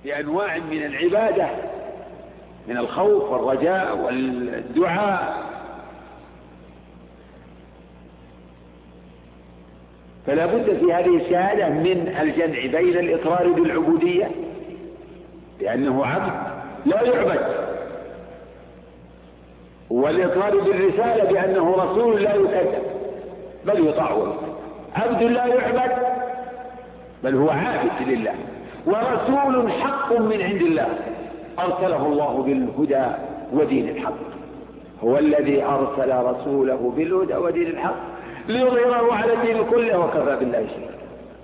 بأنواع من العبادة، من الخوف والرجاء والدعاء. فلا بد في هذه الشهادة من الجمع بين الإقرار بالعبودية بأنه عبد لا يعبد، والإقرار بالرسالة بأنه رسول لا يكذب بل يطاع. عبد لا يعبد بل هو عابد لله، ورسول حق من عند الله أرسله الله بالهدى ودين الحق. هو الذي أرسل رسوله بالهدى ودين الحق ليظهره على الدين كله وكفى بالله شهيدا.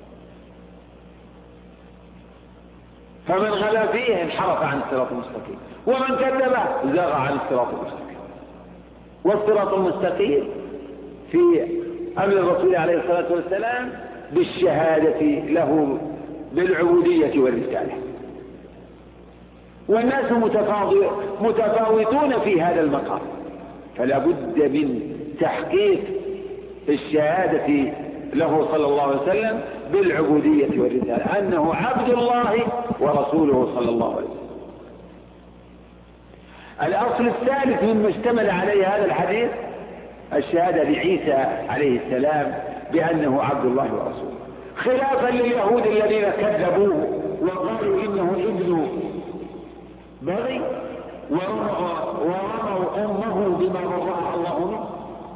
فمن غلا فيه انحرف عن الصراط المستقيم، ومن كذبه زاغ عن الصراط المستقيم. والصراط المستقيم في أمر الرسول عليه الصلاة والسلام بالشهادة له بالعبودية والرسالة. والناس متفاوتون في هذا المقام، فلا بد من تحقيق الشهادة له صلى الله عليه وسلم بالعبودية والرسالة، أنه عبد الله ورسوله صلى الله عليه وسلم. الأصل الثالث مما اشتمل عليه هذا الحديث الشهادة لعيسى عليه السلام بأنه عبد الله ورسوله، خلافا لليهود الذين كذبوه وقالوا إنه ابن بغي ورموا أمه بما برأها الله منه،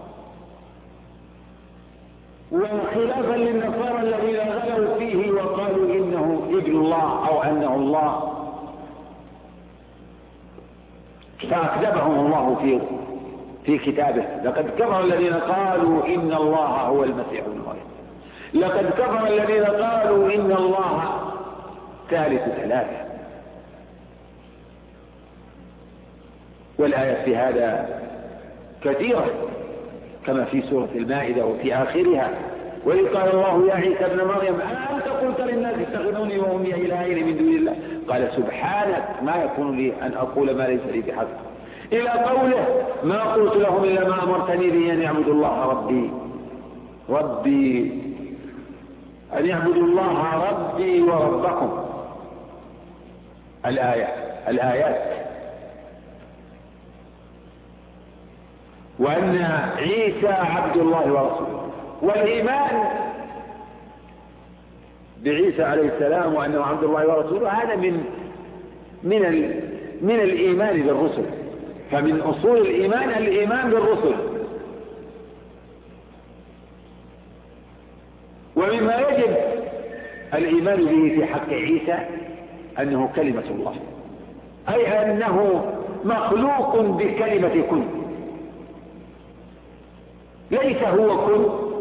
وخلافا للنصارى الذين غلوا فيه وقالوا إنه ابن الله أو أنه الله، فأكذبهم الله في كتابه. لقد كفر الذين قالوا إن الله هو المسيح ابن مريم، لقد كفر الذين قالوا إن الله ثالث ثلاثة. والآيات في هذا كثيرة كما في سورة المائدة وفي آخرها: وإذ قال الله يا عيسى ابن مريم أأنت قلت للناس اتخذوني وأمي إلهين من دون الله قال سبحانك ما يكون لي أن أقول ما ليس لي بحق، إلى قوله ما قلت لهم إلا ما أمرتني به أن يعبدوا الله ربي أن يعبدوا الله ربي وربكم. الآيات. وأن عيسى عبد الله ورسوله، والإيمان بعيسى عليه السلام وأنه عبد الله ورسوله هذا من الإيمان بالرسل. فمن أصول الإيمان بالرسل. ومما يجب الإيمان به في حق عيسى أنه كلمة الله، أي أنه مخلوق بكلمة كن، ليس هو كن،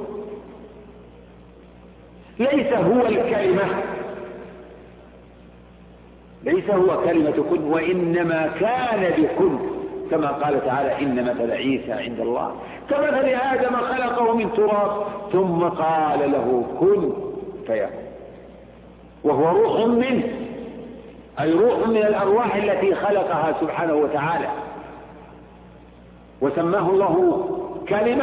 ليس هو الكلمة، ليس هو كلمة كن، وإنما كان بكن، كما قال تعالى إن مثل عيسى عند الله كمثل آدم خلقه من تراب ثم قال له كن فيكون. وهو روح منه، أي روح من الأرواح التي خلقها سبحانه وتعالى، وسماه الله كلمة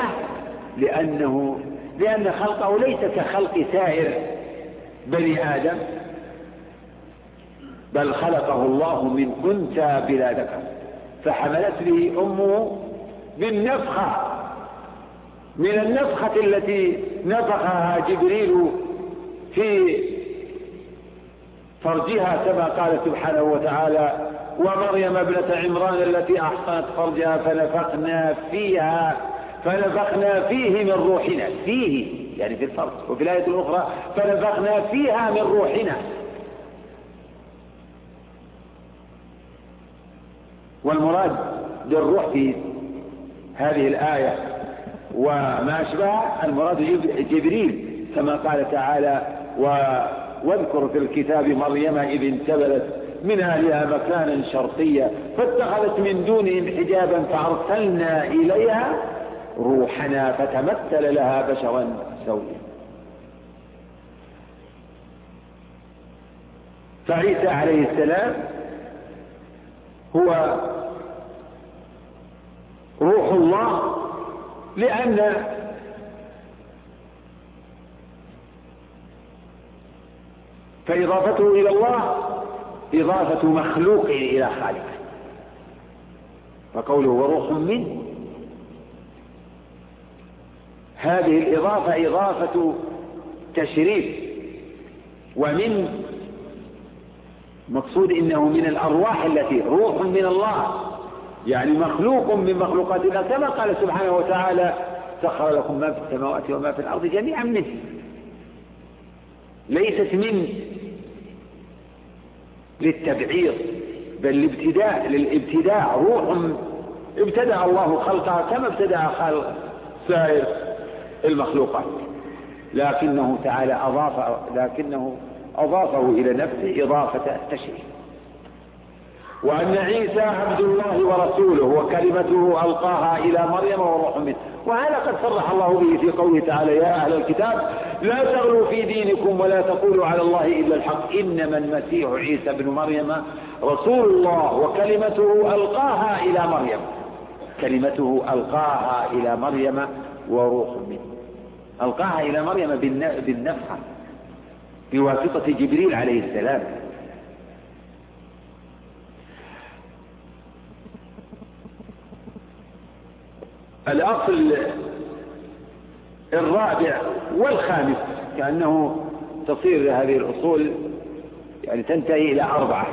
لأن خلقه ليس كخلق سائر بني آدم، بل خلقه الله من أنثى بلا ذكر، فحملت به أمه بالنفخة، من النفخة التي نفخها جبريل في فرجها، كما قال سبحانه وتعالى ومريم ابنة عمران التي أحصنت فرجها فنفخنا فيه من روحنا، فيه يعني في الفرج، وفي الآية الأخرى فنفخنا فيها من روحنا. والمراد بالروح في هذه الآية وما أشبه المراد جبريل، كما قال تعالى واذكر في الكتاب مريم إذ انتبذت من أهلها مكانا شرقيا فاتخذت من دونهم حجابا فأرسلنا إليها روحنا فتمثل لها بشرا سويا. فعيسى عليه السلام هو روح الله، لأن فإضافته إلى الله إضافة مخلوق إلى خالق، فقوله وروح منه هذه الإضافة إضافة تشريف، ومن مقصود إنه من الأرواح التي روح من الله، يعني مخلوق من مخلوقات الله، كما قال سبحانه وتعالى سخر لكم ما في السماوات وما في الأرض جميعا منه، ليست من للتبعيض بل للابتداع، روح ابتدع الله خلقها كما ابتدع خلق سائر المخلوقات، لكنه تعالى أضافه إلى نفسه إضافة التشريف. وأن عيسى عبد الله ورسوله وكلمته ألقاها إلى مريم وروح منه، وهذا قد صرح الله به في قوله تعالى يا أهل الكتاب لا تغلوا في دينكم ولا تقولوا على الله إلا الحق إنما المسيح عيسى بن مريم رسول الله وكلمته ألقاها إلى مريم، كلمته ألقاها إلى مريم وروح منه، ألقاها إلى مريم بالنفخة بواسطة جبريل عليه السلام. الأصل الرابع والخامس كأنه تصير هذه الأصول يعني تنتهي إلى 4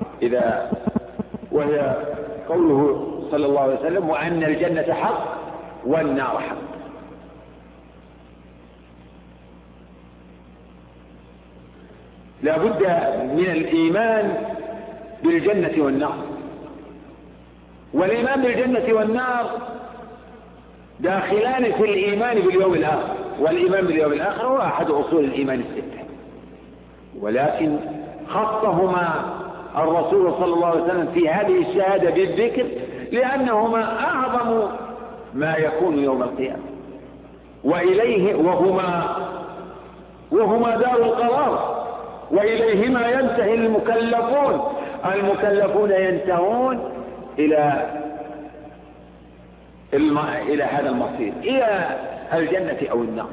وهي قوله صلى الله عليه وسلم وأن الجنة حق والنار حق. لا بد من الإيمان بالجنة والنار، والإيمان بالجنة والنار داخلان في الإيمان باليوم الآخر، والإيمان باليوم الآخر هو أحد أصول الإيمان الستة، ولكن خصهما الرسول صلى الله عليه وسلم في هذه الشهادة بالذكر لأنهما أعظم ما يكون يوم القيامة، وإليه وهما دار القرار، وإليهما ينتهي المكلفون ينتهون إلى هذا المصير، إلى الجنة أو النار.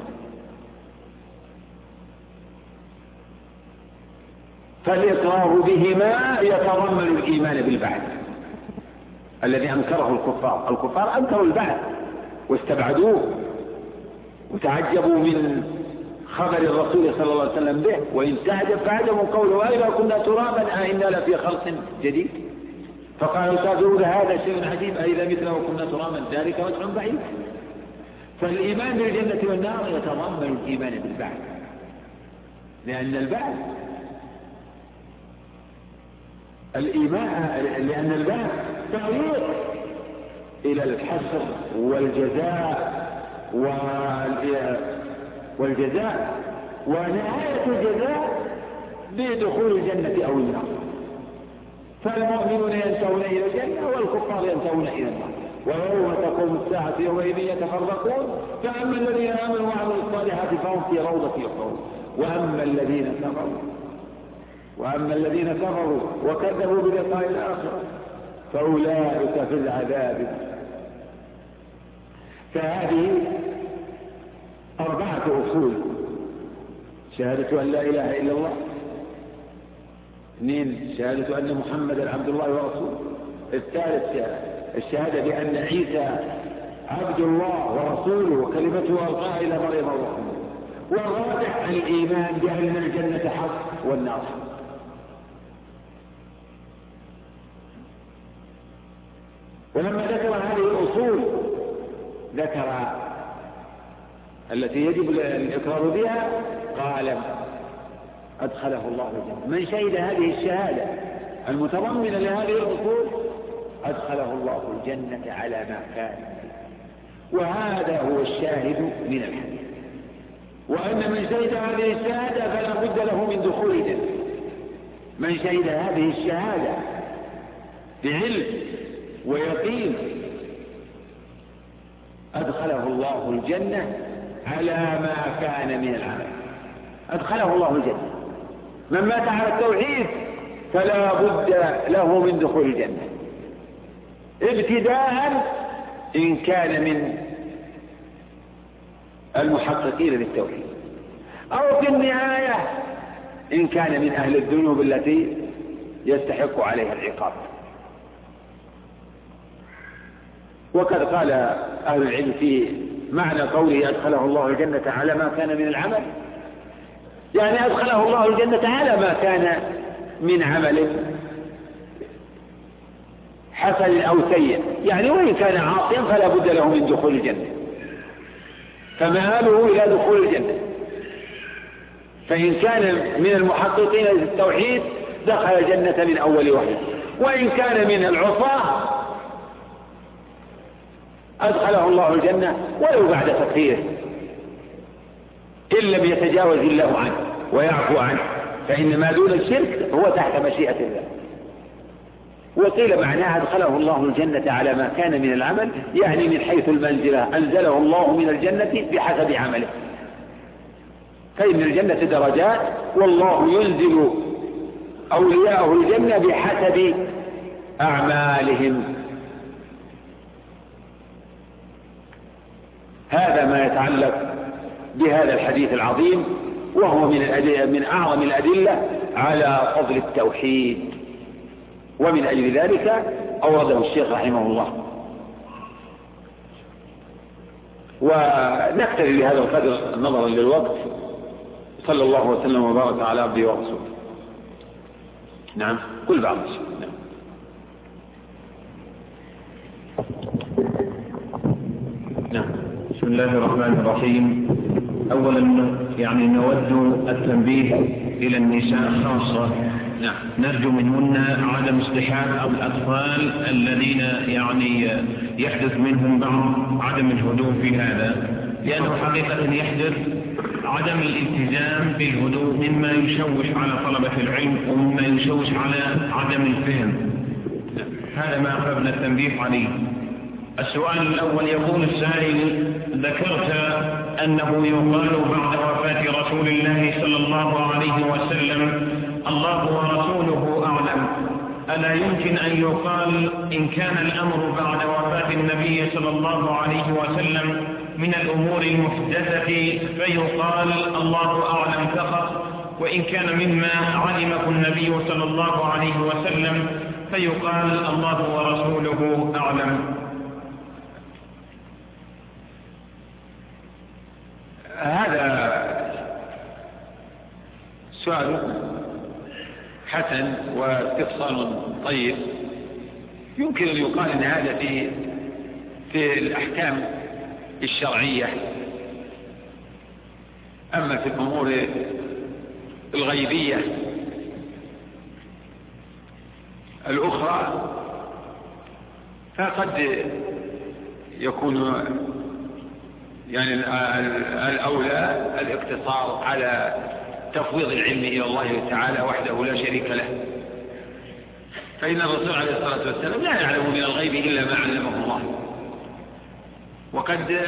فالإقرار بهما يتضمن الإيمان بالبعث الذي أنكره الكفار أنكروا البعث واستبعدوه وتعجبوا من خبر الرسول صلى الله عليه وسلم به، وإن تعجب فعجبوا قوله أئذا كنا ترابا أئنا لفي خلق جديد، فقال الكافرون هذا شيء عجيب أئذا متنا وكنا ترابا ذلك رجع بعيد. فالإيمان بالجنة والنار يتضمن الإيمان بالبعث، لأن البعث طريق إلى الحشر والجزاء ونهاية الجزاء بدخول الجنة أو النار. فالمؤمنون ينتهون إلى الجنة والكفار ينتهون إلى النار، ويوم تقوم الساعة يومئذ يتفرقون، فأما الذين آمنوا وعملوا الصالحات فهم في روضة يحبرون، وأما الذين كفروا وكذبوا بلقاء الآخرة فأولئك في العذاب. فهذه 4 أصول: شهادة أن لا إله إلا الله، 2 شهادة أن محمدا عبد الله ورسوله، 3 الشهادة بأن عيسى عبد الله ورسوله وكلمته ألقاها إلى مريم وروح منه، والرابع الإيمان بأن الجنة حق والنار حق. ولما ذكر هذه الأصول ذكر التي يجب الإقرار بها، قال أدخله الله الجنة. من شهد هذه الشهادة المتضمنة لهذه الأصول أدخله الله الجنة على ما كان، وهذا هو الشاهد من الحديث. وأن من شهد هذه الشهادة فلا بد له من دخول الجنة. من شهد هذه الشهادة بعلم ويقين أدخله الله الجنة على ما كان من العمل، أدخله الله الجنة. من مات على التوحيد فلا بد له من دخول الجنة ابتداء إن كان من المحققين للتوحيد، أو في النهاية إن كان من أهل الذنوب التي يستحق عليها العقاب. وقد قال أهل العلم في معنى قوله أدخله الله الجنة على ما كان من العمل، يعني أدخله الله الجنة على ما كان من عمل حسن أو سيء، يعني وإن كان عاصيا فلا بد له من دخول الجنة، فمآله إلى دخول الجنة. فإن كان من المحققين للتوحيد دخل الجنة من أول وهلة، وإن كان من العصاة أدخله الله الجنة ولو بعد تكفيره، إن لم يتجاوز الله عنه ويعفو عنه، فإن ما دون الشرك هو تحت مشيئة الله. وقيل معناها أدخله الله الجنة على ما كان من العمل، يعني من حيث المنزلة أنزله الله من الجنة بحسب عمله، فإن الجنة درجات، والله ينزل أولياءه الجنة بحسب أعمالهم. هذا ما يتعلق بهذا الحديث العظيم، وهو من أعظم الأدلة على فضل التوحيد، ومن أجل ذلك أورده الشيخ رحمه الله. ونكتفي بهذا القدر نظرا للوقت. صلى الله وسلم وبارك على عبده ورسوله. نعم، كل بعض. نعم. بسم الله الرحمن الرحيم. أولا يعني نود التنبيه إلى النساء خاصة. نعم. نرجو منهن عدم اصطحاب الأطفال الذين يعني يحدث منهم بعض عدم الهدوء في هذا، لأنه حقيقة يحدث عدم الالتزام بالهدوء مما يشوش على طلبة العلم ومما يشوش على عدم الفهم. هذا ما أخذنا التنبيه عليه. السؤال الأول يقول السائل: ذكرت أنه يقال بعد وفاة رسول الله صلى الله عليه وسلم الله ورسوله أعلم، ألا يمكن أن يقال إن كان الأمر بعد وفاة النبي صلى الله عليه وسلم من الأمور المحدثة فيقال الله أعلم فقط، وإن كان مما علمه النبي صلى الله عليه وسلم فيقال الله ورسوله أعلم؟ هذا سؤال حسن واستفسار طيب. يمكن أن يقال أن هذا في الأحكام الشرعية. أما في الأمور الغيبية الأخرى فقد يكون يعني الأولى الاقتصار على تفويض العلم إلى الله تعالى وحده لا شريك له، فإن الرسول عليه الصلاة والسلام لا يعلم من الغيب إلا ما علمه الله، وقد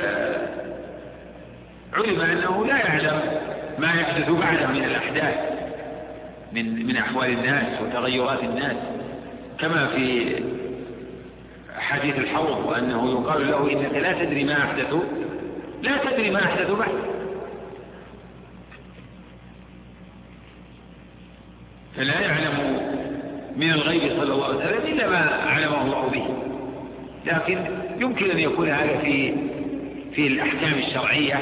علم أنه لا يعلم ما يحدث بعده من الأحداث من أحوال الناس وتغيرات الناس، كما في حديث الحوض، وأنه يقال له إنك لا تدري ما أحدث، لا تدري ما أحدث بعد. فلا يعلم من الغيب صلى الله عليه وسلم إلا ما علمه الله به، لكن يمكن أن يكون هذا في الأحكام الشرعية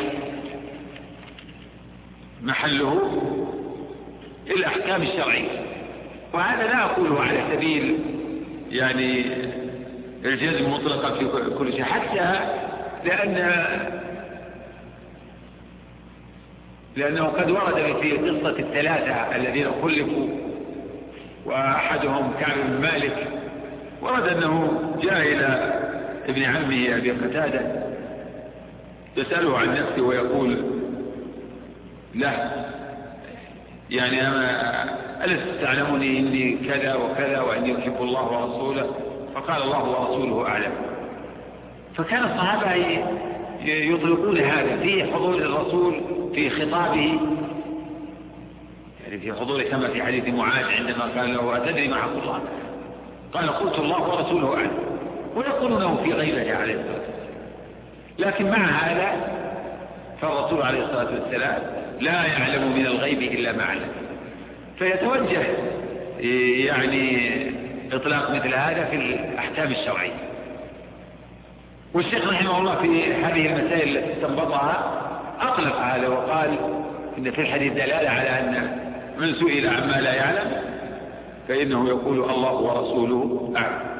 محله الأحكام الشرعية، وهذا لا أقوله على سبيل يعني الجزم مطلقا في كل شيء، حتى لأنه قد ورد في قصة الثلاثة الذين خلفوا، وأحدهم كعب بن مالك، ورد أنه جاء إلى ابن عمه أبي قتادة يسأله عن نفسه ويقول له يعني ألست تعلمني إني كذا وكذا وأني أحب الله ورسوله؟ فقال الله ورسوله أعلم. فكان الصحابة يطلقون هذا في حضور الرسول في خطابه، يعني في حضوره، كما في حديث معاذ عندما قال له أتدري ما حق الله؟ قال قلت الله ورسوله أعلم، ويقولونه في غيبته عليه الصلاة والسلام. لكن مع هذا فالرسول عليه الصلاة والسلام لا يعلم من الغيب إلا ما علم، فيتوجه يعني إطلاق مثل هذا في الأحكام الشرعية. والشيخ رحمه الله في هذه المسائل التي استنبطها أطلق هذا وقال إن في الحديث دلالة على أن من سئل عما لا يعلم فإنه يقول الله ورسوله أعلم.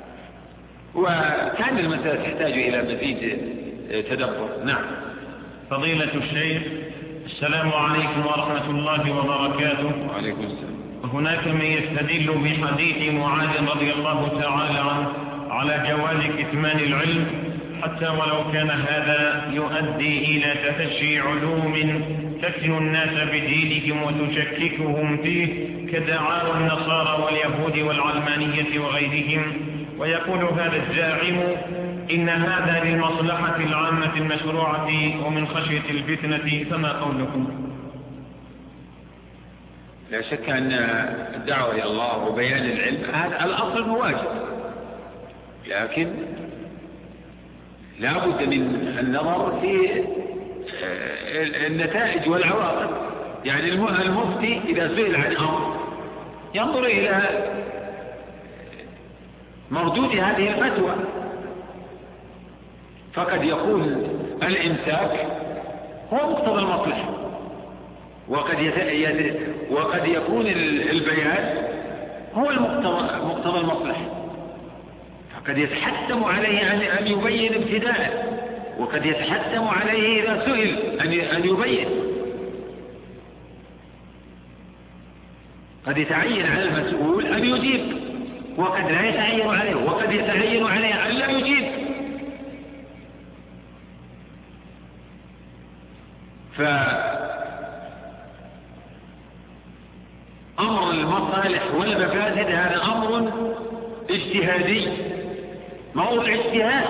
وكان المسألة تحتاج إلى مزيد تدبر. نعم. فضيلة الشيخ، السلام عليكم ورحمة الله وبركاته. وعليكم السلام. هناك من يستدل بحديث معاذ رضي الله تعالى عنه على جواز كتمان العلم حتى ولو كان هذا يؤدي إلى تفشي علوم تفتن الناس بدينهم وتشككهم فيه كدعاوى النصارى واليهود والعلمانية وغيرهم، ويقول هذا الزاعم إن هذا للمصلحة العامة المشروعة ومن خشية الفتنة، فما قولكم؟ لا شك أن الدعوة إلى الله وبيان العلم هذا الأصل واجب، لكن لا بد من النظر في النتائج والعواقب. يعني المفتي إذا سئل عن أمر ينظر إلى مردود هذه الفتوى، فقد يكون الإمساك هو مقتضى المصلحة، وقد يكون البيان هو مقتضى المصلحة، فقد يتحتم عليه أن يبين ابتداء، وقد يتحتم عليه إذا سئل أن يبين. قد يتعين على المسؤول أن يجيب، وقد لا يتعين عليه، وقد يتعين عليه أن لا يجيب. فأمر المصالح والمفاسد هذا أمر اجتهادي، موضوع اجتهاد.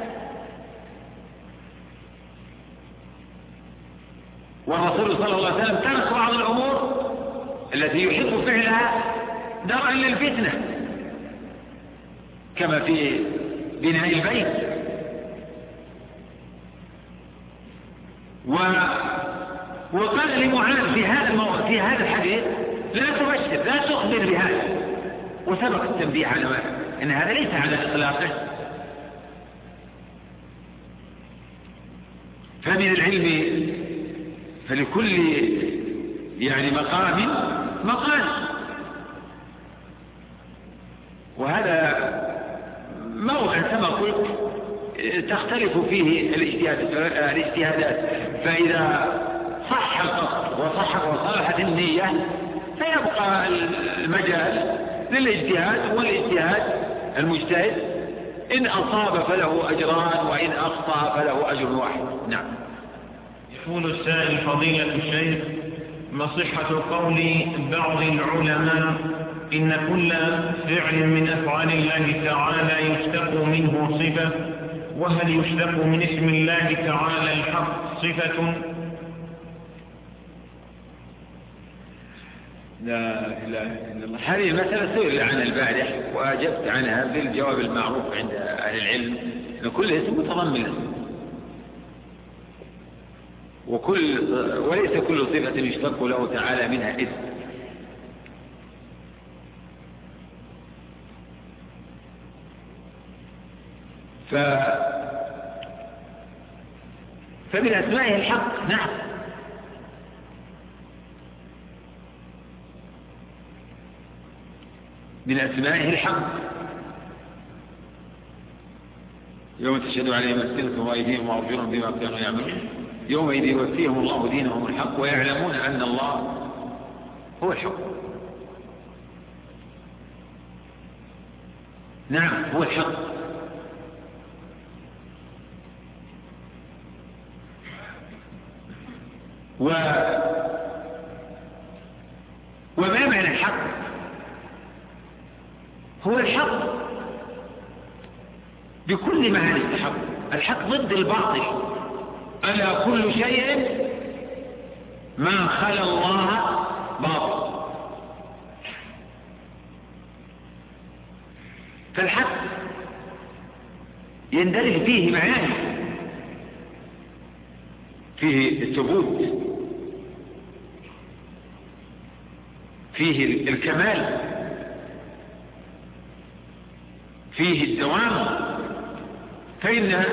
والرسول صلى الله عليه وسلم ترك بعض الأمور التي يحب فعلها درءا للفتنة، كما في بناء البيت. وقال لمعاذ في هذا الحديث لا تبشر، لا تخبر بهذا، وسبق التنبيه على أن هذا ليس على إطلاقه. فمن العلم فلكل يعني مقام، وهذا موضع كما قلت تختلف فيه الاجتهادات. فإذا صح القصد وصلحت النية فيبقى المجال للاجتهاد، والاجتهاد المجتهد إن أصاب فله أجران وإن أخطأ فله أجر واحد. نعم. يقول السائل فضيلة الشيخ: ما صحة قول بعض العلماء إن كل فعل من أفعال الله تعالى يشتق منه صفة، وهل يشتق من اسم الله تعالى الحق صفة؟ لا إله إلا الله. هذه المسألة سئل عنها البارح وأجبت عنها بالجواب المعروف عند أهل العلم، أن كل اسم متضمن، وليس كل صفة يشتق له تعالى منها اسم. فمن أسمائه الحق. نعم. من أسمائه الحق. يوم تشهد عليهم ألسنتهم وأيديهم وأرجلهم بما كانوا يعملون يومئذ يوفيهم الله دينهم الحق ويعلمون أن الله هو الحق. نعم، هو الحق. وما معنى الحق؟ هو الحق بكل معاني الحق. الحق ضد الباطل. ألا كل شيء ما خلا الله باطل. فالحق يندرج فيه معاني، فيه الثبوت، فيه الكمال، فيه الدوام فإن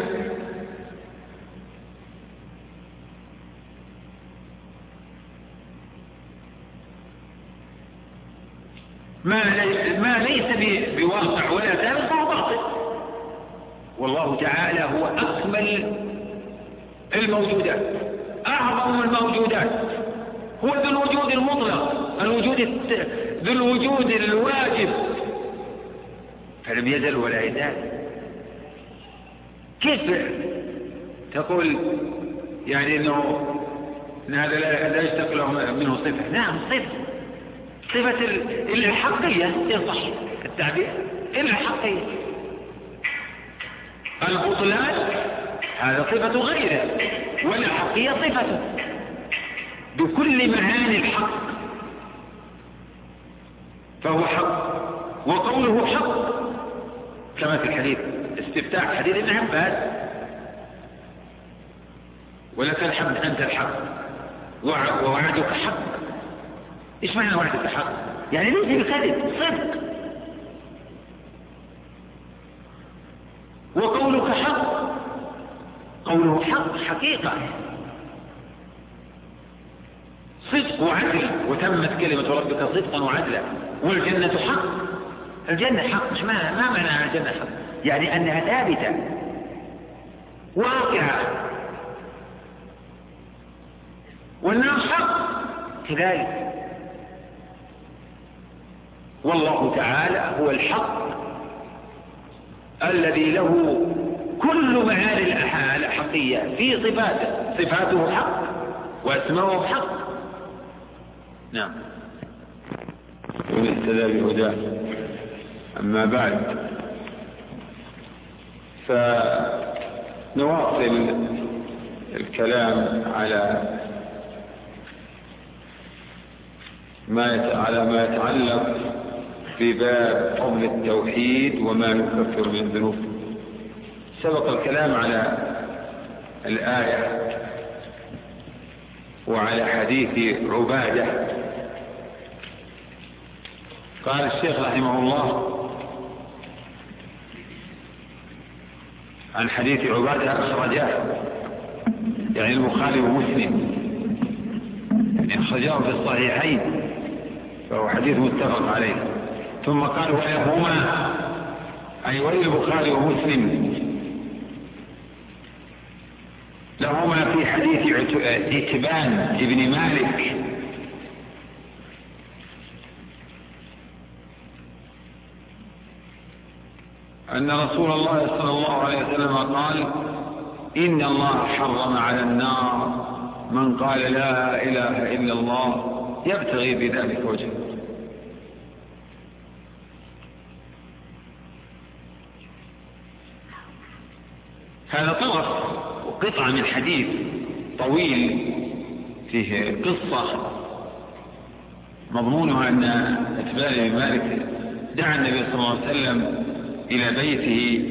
ما ليس بواقع ولا ثابت فهو باطل. والله تعالى هو أكمل الموجودات، أعظم الموجودات، هو ذو الوجود المطلق، ذو الوجود الواجب، فلم يزل ولا يزال. كيف تقول يعني إن هذا لا يشتق له منه صفة؟ نعم صفة الحقية يصح التعبير، الحقية. البطلان هذا صفة غيره، والحقية صفته بكل معاني الحق، فهو حق. وقوله حق كما في الحديث استفتاح حديث ابن عباس: ولك الحمد أنت الحق ووعدك حق. إيش معنى وعدك حق؟ يعني ليس بكذب، صدق. وقولك حق، قوله حق حقيقة، صدق وعدل، وتمت كلمة ربك صدقا وعدلا. والجنة حق، الجنة حق. ما معنى الجنة حق؟ يعني أنها ثابتة واقعة. والنار حق كذلك. والله تعالى هو الحق الذي له كل معاني الحقية في صفاته، صفاته حق واسماؤه حق. نعم. ومن اهتدى بهداه. أما بعد، فنواصل الكلام على ما يتعلق بباب فضل التوحيد وما يكفر من الذنوب. سبق الكلام على الآية وعلى حديث عبادة. قال الشيخ رحمه الله عن حديث عبادة أخرجاه، يعني البخاري ومسلم، يعني أخرجاه في الصحيحين، فهو حديث متفق عليه. ثم قال ولهما، أي وللبخاري ومسلم، لهما في حديث عتبان ابن مالك أن رسول الله صلى الله عليه وسلم قال: إن الله حرم على النار من قال لا إله إلا الله يبتغي بذلك وجهه. هذا طرف وقطعة من حديث طويل فيه قصة مضمونها أن عتبان بن مالك دعا النبي صلى الله عليه وسلم إلى بيته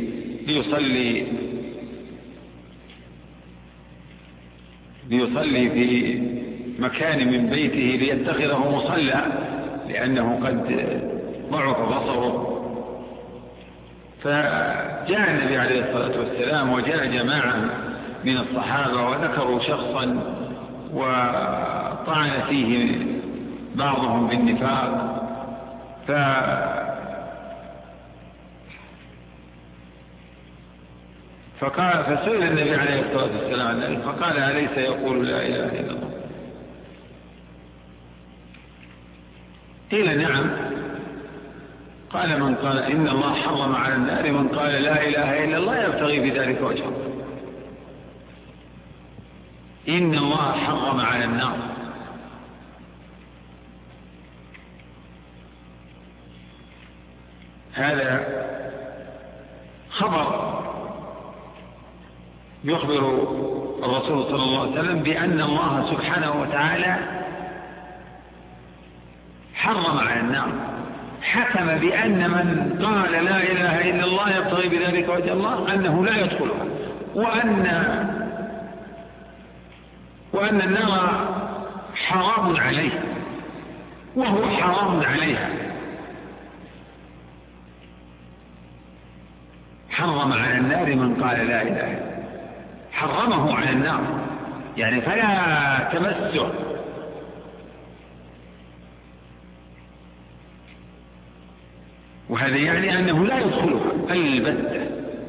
ليصلي في مكان من بيته ليتخذه مصلى، لأنه قد ضعف بصره. فجاء النبي عليه الصلاة والسلام وجاء جماعة من الصحابة وذكروا شخصا وطعن فيه بعضهم بالنفاق، فسئل النبي عليه الصلاة والسلام عن ذلك فقال: أليس يقول لا إله إلا الله؟ قيل: نعم. قال: من قال إن الله حرم على النار من قال لا إله إلا الله يبتغي بذلك وجهه. إن الله حرم على النار. هذا خبر يخبر الرسول صلى الله عليه وسلم بأن الله سبحانه وتعالى حرم على النار، حكم بأن من قال لا إله إلا الله يبتغي بذلك وجه الله أنه لا يدخلها، وأن النار حرام عليه وهو حرام عليها. حرم على النار من قال لا إله إلا الله، حرمه على النار يعني فلا تمسه. وهذا يعني أنه لا يدخلها البتة.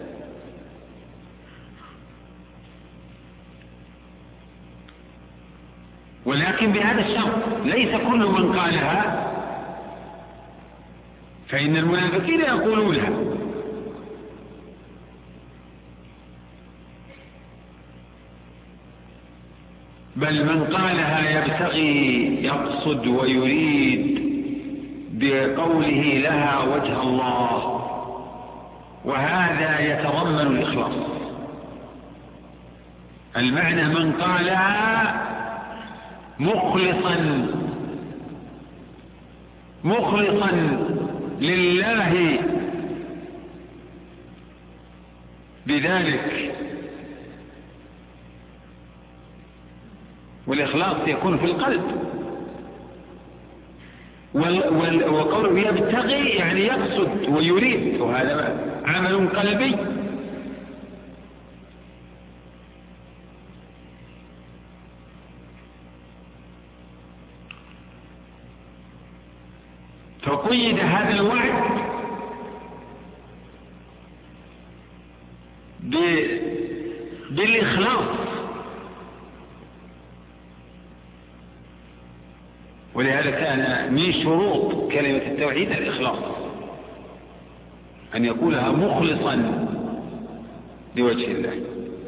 ولكن بهذا الشرط ليس كل من قالها، فإن المنافقين يقولونها، بل من قالها يبتغي يقصد ويريد بقوله لها وجه الله، وهذا يتضمن الإخلاص. المعنى من قالها مخلصا لله بذلك، والإخلاص يكون في القلب. وقوله يبتغي يعني يقصد ويريد، وهذا عمل قلبي. فقيد هذا الوعد بالإخلاص، ولهذا كان من شروط كلمة التوحيد الإخلاص، أن يقولها مخلصا لوجه الله.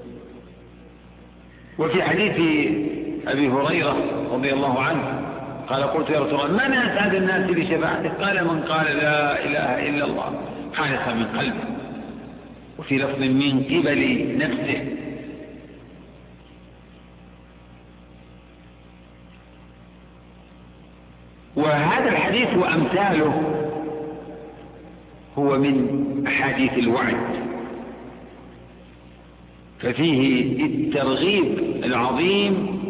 وفي حديث أبي هريرة رضي الله عنه قال قلت يا رسول الله من أسعد الناس بشفاعتك؟ قال من قال لا إله إلا الله خالصا من قلبه، وفي لفظ من قبل نفسه. وهذا الحديث وأمثاله هو من أحاديث الوعد، ففيه الترغيب العظيم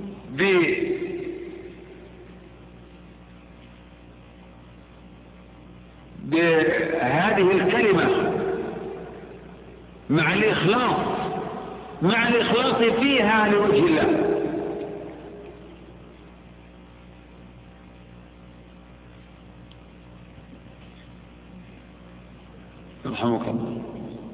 بهذه الكلمة مع الإخلاص فيها لوجه الله. رحمك الله.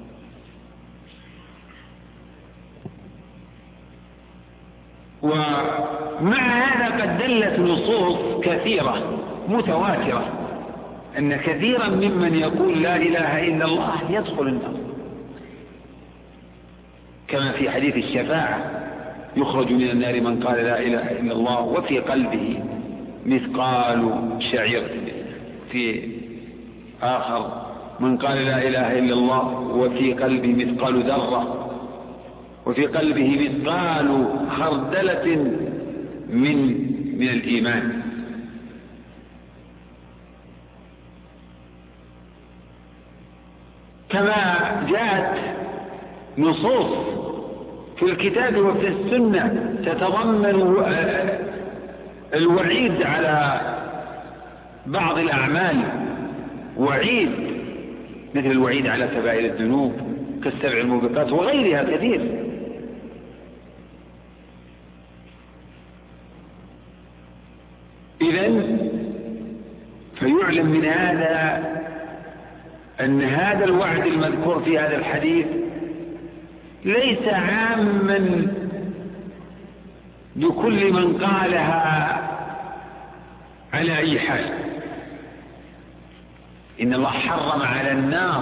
ومع هذا قد دلت نصوص كثيرة متواترة أن كثيرا ممن يقول لا إله إلا الله يدخل النار، كما في حديث الشفاعة يخرج من النار من قال لا إله إلا الله وفي قلبه مثقال شعيرة، في آخر من قال لا إله إلا الله وفي قلبه مثقال ذرة، وفي قلبه مثقال خردلة من الإيمان. كما جاءت نصوص في الكتاب وفي السنة تتضمن الوعيد على بعض الأعمال، وعيد مثل الوعيد على كبائر الذنوب كالسبع الموبقات وغيرها كثير. إذن فيعلم من هذا أن هذا الوعد المذكور في هذا الحديث ليس عاما بكل من قالها على أي حال. إن الله حرم على النار،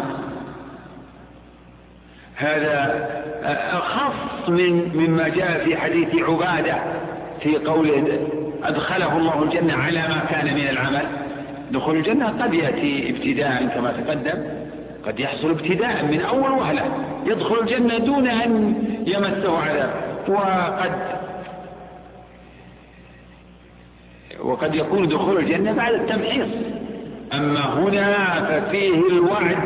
هذا أخص مما جاء في حديث عبادة في قوله أدخله الله الجنة على ما كان من العمل. دخول الجنة قد يأتي ابتداء كما تقدم، قد يحصل ابتداء من أول وهلة يدخل الجنة دون أن يمسه عذاب، وقد يكون دخول الجنة بعد التمحيص. أما هنا ففيه الوعد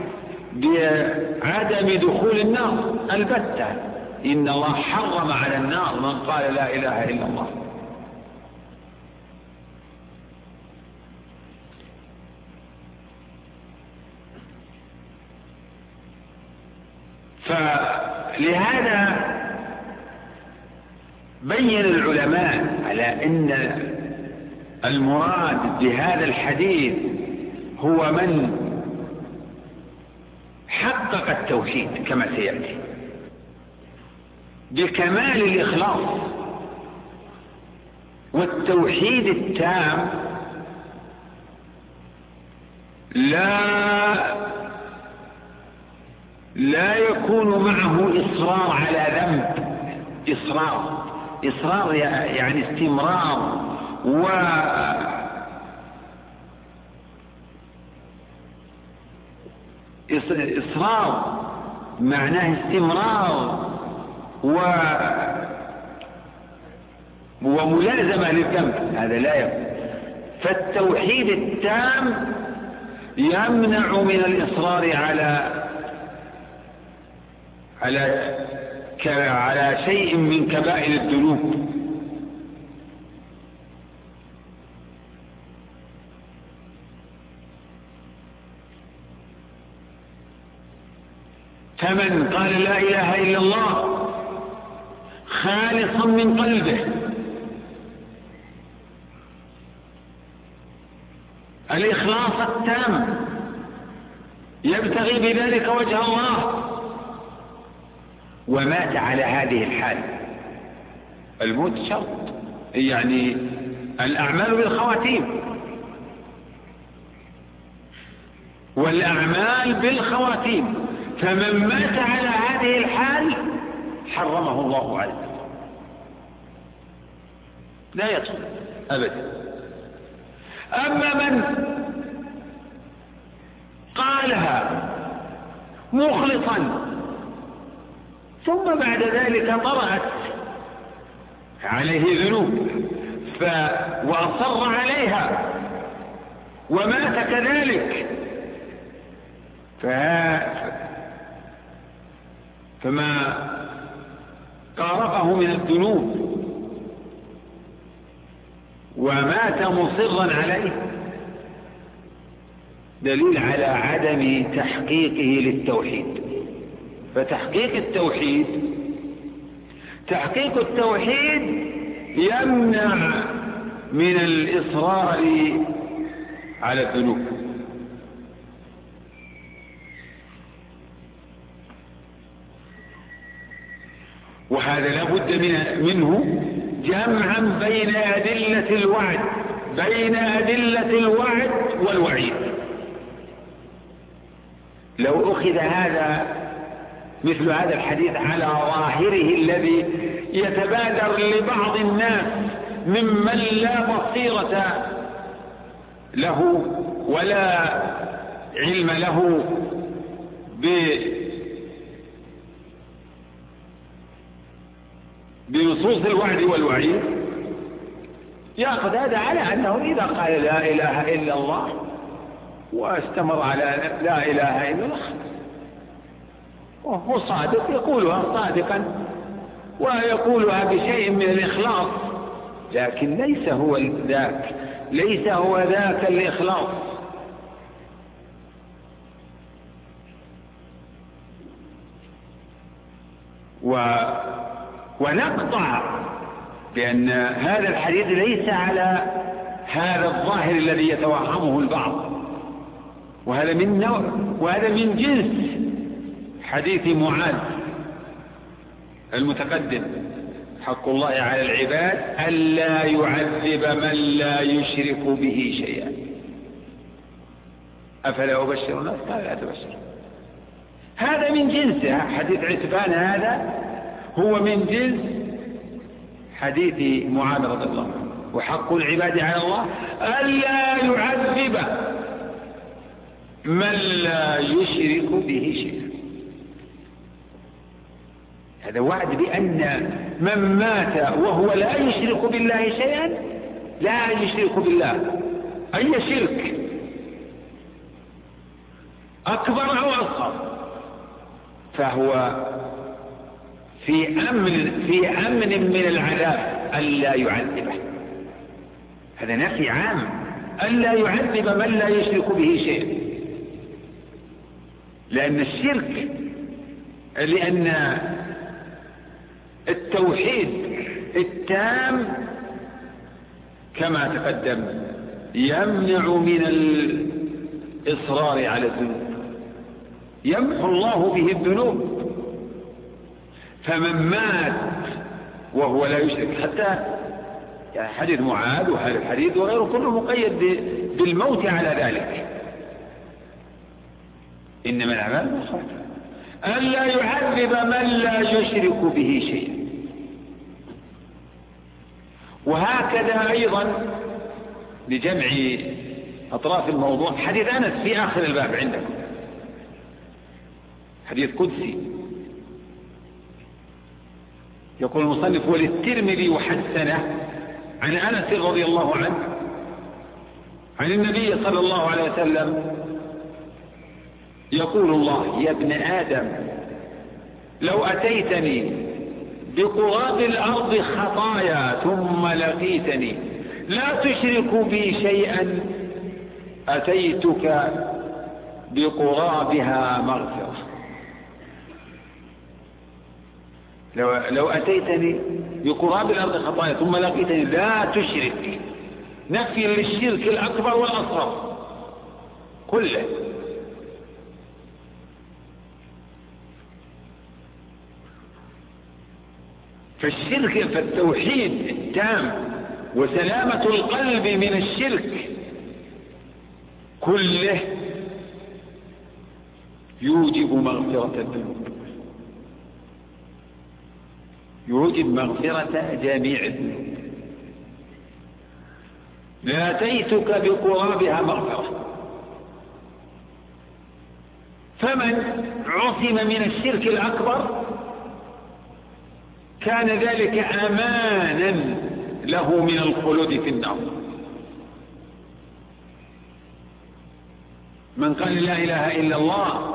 بعدم دخول النار البتة. إن الله حرم على النار من قال لا إله إلا الله. فلهذا بين العلماء على أن المراد بهذا الحديث هو من حقق التوحيد كما سيأتي بكمال الإخلاص والتوحيد التام. لا يكون معه إصرار على ذنب. إصرار يعني استمرار إصرار معناه استمرار وملازمة للذنب، هذا لا يكون. فالتوحيد التام يمنع من الإصرار على شيء من كبائر الذنوب. فمن قال لا إله إلا الله خالصا من قلبه الإخلاص التام يبتغي بذلك وجه الله ومات على هذه الحال، الموت شرط، يعني الأعمال بالخواتيم، والأعمال بالخواتيم، فمن مات على هذه الحال حرمه الله عليه، لا يدخل أبدا. أما من قالها مخلصا ثم بعد ذلك طرأت عليه ذنوب وأصر عليها ومات كذلك، فما قارفه من الذنوب ومات مصرا عليه دليل على عدم تحقيقه للتوحيد. فتحقيق التوحيد يمنع من الإصرار على الذنوب. وهذا لا بد منه جمعا بين أدلة الوعد والوعيد. لو أخذ مثل هذا الحديث على ظاهره الذي يتبادر لبعض الناس ممن لا بصيرة له ولا علم له بنصوص الوعد والوعيد، يأخذ هذا على أنه إذا قال لا إله إلا الله واستمر على لا إله إلا الله وهو صادق يقولها صادقا ويقولها بشيء من الإخلاص، لكن ليس هو ذاك الإخلاص. ونقطع بأن هذا الحديث ليس على هذا الظاهر الذي يتوهمه البعض، وهذا من جنس حديث معاذ المتقدم: حق الله على العباد ألا يعذب من لا يشرك به شيئا. أفلا أبشر الناس؟ قال لا تبشر. هذا من جنسه، حديث عتبان هذا هو من جنس حديث معاذ رضي الله عنه. وحق العباد على الله ألا يعذب من لا يشرك به شيئا. هذا وعد بأن من مات وهو لا يشرك بالله شيئا، لا يشرك بالله أي شرك أكبر أو أصغر، فهو في أمن من العذاب ألا يعذبه. هذا نفي عام، ألا يعذب من لا يشرك به شيئا، لأن الشرك لأن التوحيد التام كما تقدم يمنع من الإصرار على الذنوب، يمحو الله به الذنوب. فمن مات وهو لا يشرك، حتى يعني حديث معاذ وهذا الحديث وغيره كله مقيد بالموت على ذلك. إنما الأعمال بالخواتيم، ألا يعذب من لا يشرك به شيئا. وهكذا أيضا لجمع أطراف الموضوع حديث أنس في آخر الباب عندكم، حديث قدسي، يقول المصنف: وللترمذي وحسنه عن أنس رضي الله عنه عن النبي صلى الله عليه وسلم يقول الله: يا ابن آدم لو أتيتني بقراب الأرض خطايا ثم لقيتني لا تشرك بي شيئا أتيتك بقرابها مغفرة. لو أتيتني بقراب الأرض خطايا ثم لقيتني لا تشرك، نفي للشرك الأكبر والأصغر كله. فالشرك، فالتوحيد التام وسلامة القلب من الشرك كله يوجب مغفرة الذنوب، يوجب مغفرة جميع الذنوب. لاتيتك بقرابها مغفرة. فمن عصم من الشرك الأكبر كان ذلك أمانا له من الخلود في النار. من قال لا إله إلا الله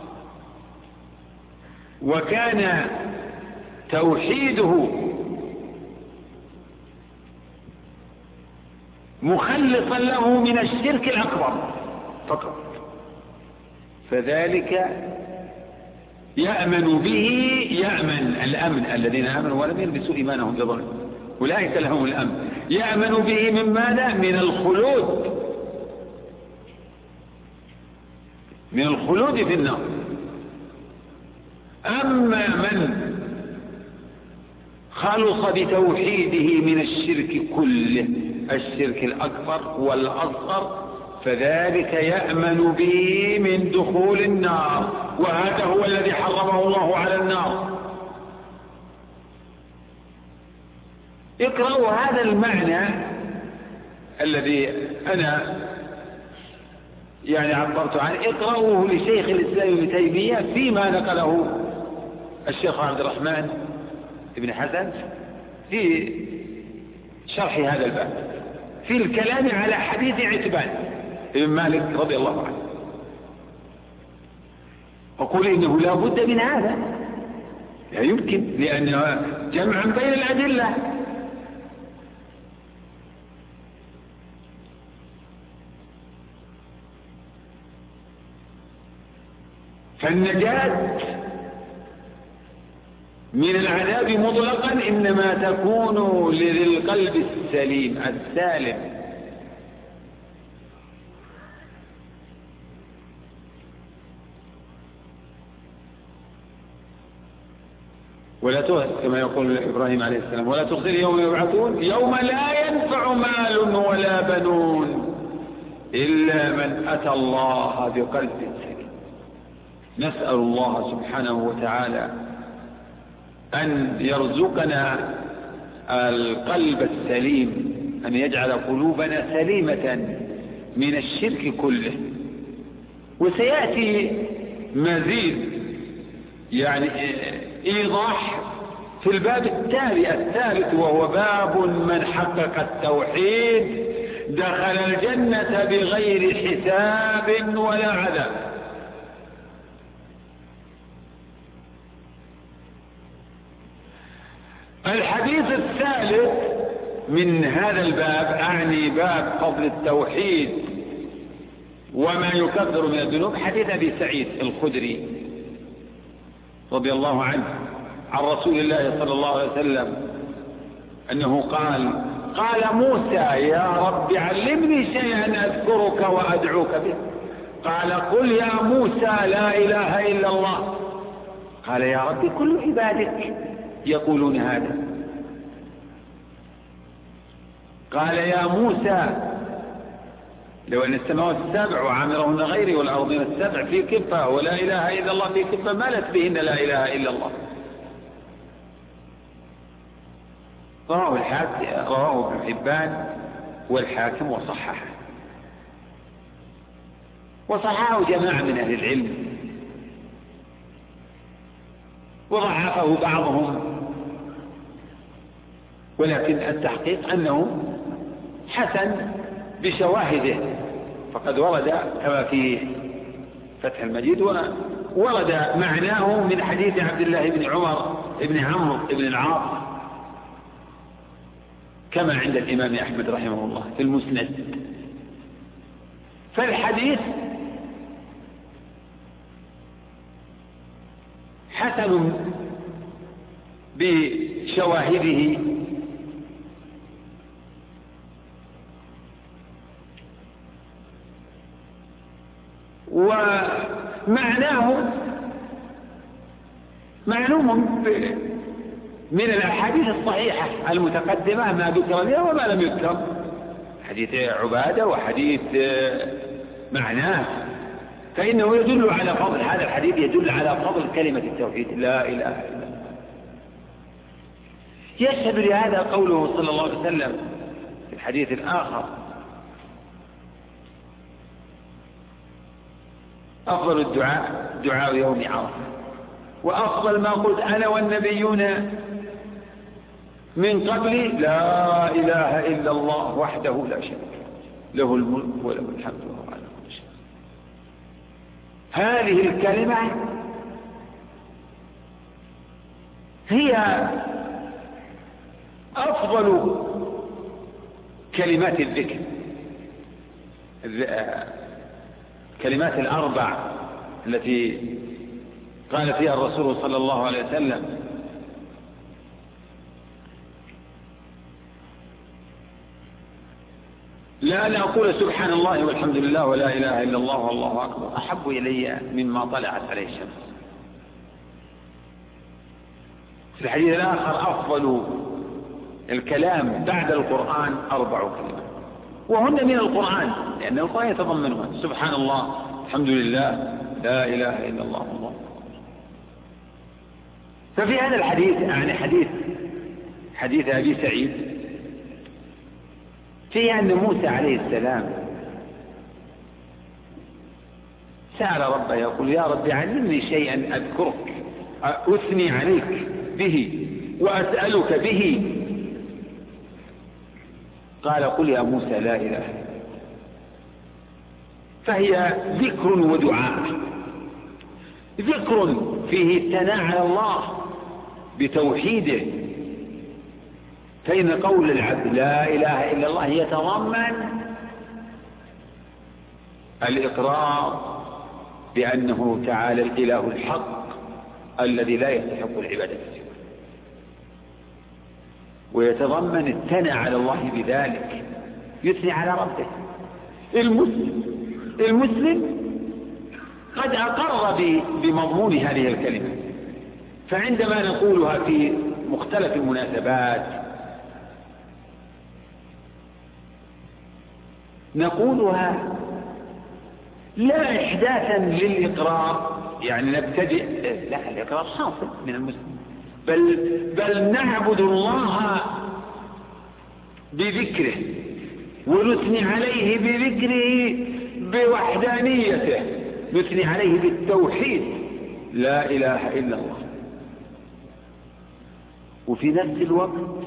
وكان توحيده مخلصا له من الشرك الأكبر فقط، فذلك يأمن به، يأمن الأمن الذين آمنوا ولم يلبسوا إيمانهم بظلم أولئك لهم الأمن، يأمن به من ماذا؟ من الخلود، من الخلود في النار. أما من خلص بتوحيده من الشرك كله، الشرك الأكبر والأصغر، فذلك يأمن به من دخول النار، وهذا هو الذي حرمه الله على النار. اقرأوا هذا المعنى الذي أنا يعني عبرت عنه، اقرأوه لشيخ الإسلام ابن تيمية فيما نقله الشيخ عبد الرحمن ابن حسن في شرح هذا الباب في الكلام على حديث عتبان ابن مالك رضي الله عنه. أقول إنه لا بد من هذا، لا يمكن، لأن جمع بين الأدلة. فالنجاة من العذاب مطلقا إنما تكون لذي القلب السليم السالم. ولا تهز كما يقول إبراهيم عليه السلام: ولا تخزر يوم يبعثون يوم لا ينفع مال ولا بنون إلا من أتى الله بقلب سليم. نسأل الله سبحانه وتعالى أن يرزقنا القلب السليم، أن يجعل قلوبنا سليمة من الشرك كله. وسيأتي مزيد يعني إيضاح في الباب الثالث، وهو باب من حقق التوحيد دخل الجنة بغير حساب ولا عذاب. الحديث الثالث من هذا الباب، أعني باب فضل التوحيد وما يكفر من الذنوب، حديث أبي سعيد الخدري رضي الله عنه عن رسول الله صلى الله عليه وسلم أنه قال موسى يا رب علمني شيئا أذكرك وأدعوك به. قال قل يا موسى لا إله إلا الله. قال يا رب كل عبادك يقولون هذا. قال يا موسى لو أن السماوات السبع وعامرهن غيري والأرضين السبع في كفة ولا إله إلا الله في كفة ملت بهن لا إله إلا الله. رواه ابن حبان والحاكم وصححه جماعة من أهل العلم، وضعفه بعضهم، ولكن التحقيق أنه حسن بشواهده، فقد ورد كما في فتح المجيد ورد معناه من حديث عبد الله بن عمر بن عمرو بن العاص كما عند الإمام أحمد رحمه الله في المسند. فالحديث حسن بشواهده ومعناه معلوم من الأحاديث الصحيحة المتقدمة ما ذكر لها وما لم يذكر، حديث عبادة وحديث معناه، فإنه يدل على فضل هذا الحديث، يدل على فضل كلمة التوحيد لا إله إلا الله. يشهد لهذا قوله صلى الله عليه وسلم في الحديث الآخر أفضل الدعاء دعاء يوم عرفة، وأفضل ما قلت أنا والنبيون من قبلي لا إله إلا الله وحده لا شريك له الملك وله الحمد وهو على كل شيء. هذه الكلمة هي أفضل كلمات الذكر، كلمات الأربع التي قال فيها الرسول صلى الله عليه وسلم لا أقول سبحان الله والحمد لله ولا إله إلا الله والله أكبر أحب إلي مما طلعت عليه الشمس. في الحديث الآخر أفضل الكلام بعد القرآن 4 كلمات، وهن من القرآن لأن القرآن يتضمنها سبحان الله الحمد لله لا إله إلا الله والله. ففي هذا الحديث يعني حديث أبي سعيد فيه أن موسى عليه السلام سأل ربه يقول يا رب علمني شيئا أذكرك أثني عليك به وأسألك به. قال قل يا موسى لا إله إلا الله. فهي ذكر ودعاء، ذكر فيه الثناء على الله بتوحيده، فإن قول العبد لا إله إلا الله يتضمن الإقرار بأنه تعالى الإله الحق الذي لا يستحق العبادة، ويتضمن الثناء على الله بذلك، يثني على ربه. المسلم قد أقر بمضمون هذه الكلمة، فعندما نقولها في مختلف المناسبات نقولها لا إحداثا للإقرار، يعني نبتدئ لا الإقرار حاصل من المسلم، بل نعبد الله بذكره ونثني عليه بذكره بوحدانيته، نثني عليه بالتوحيد لا إله إلا الله. وفي نفس الوقت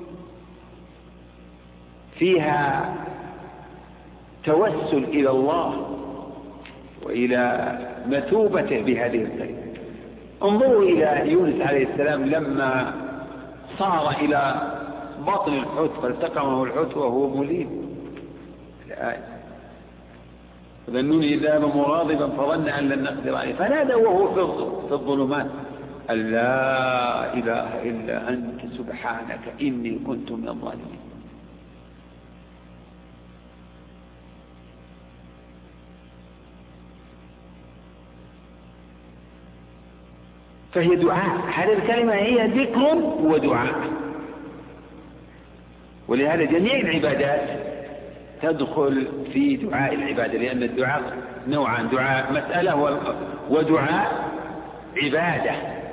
فيها توسل إلى الله وإلى مثوبته بهذه الكلمة. انظروا إلى يونس عليه السلام لما صار إلى بطن الحوت فالتقمه الحوت وهو مليم، الآية ظنوني إذا ذهب مغاضبا فظن أن لن نقدر عليه فنادى وهو في الظلمات أن لا إله إلا أنت سبحانك إني كنت من الظالمين. فهي دعاء، هذه الكلمة هي ذكر ودعاء، ولهذا جميع العبادات تدخل في دعاء العبادة، لأن الدعاء نوعان، دعاء مسألة ودعاء عبادة.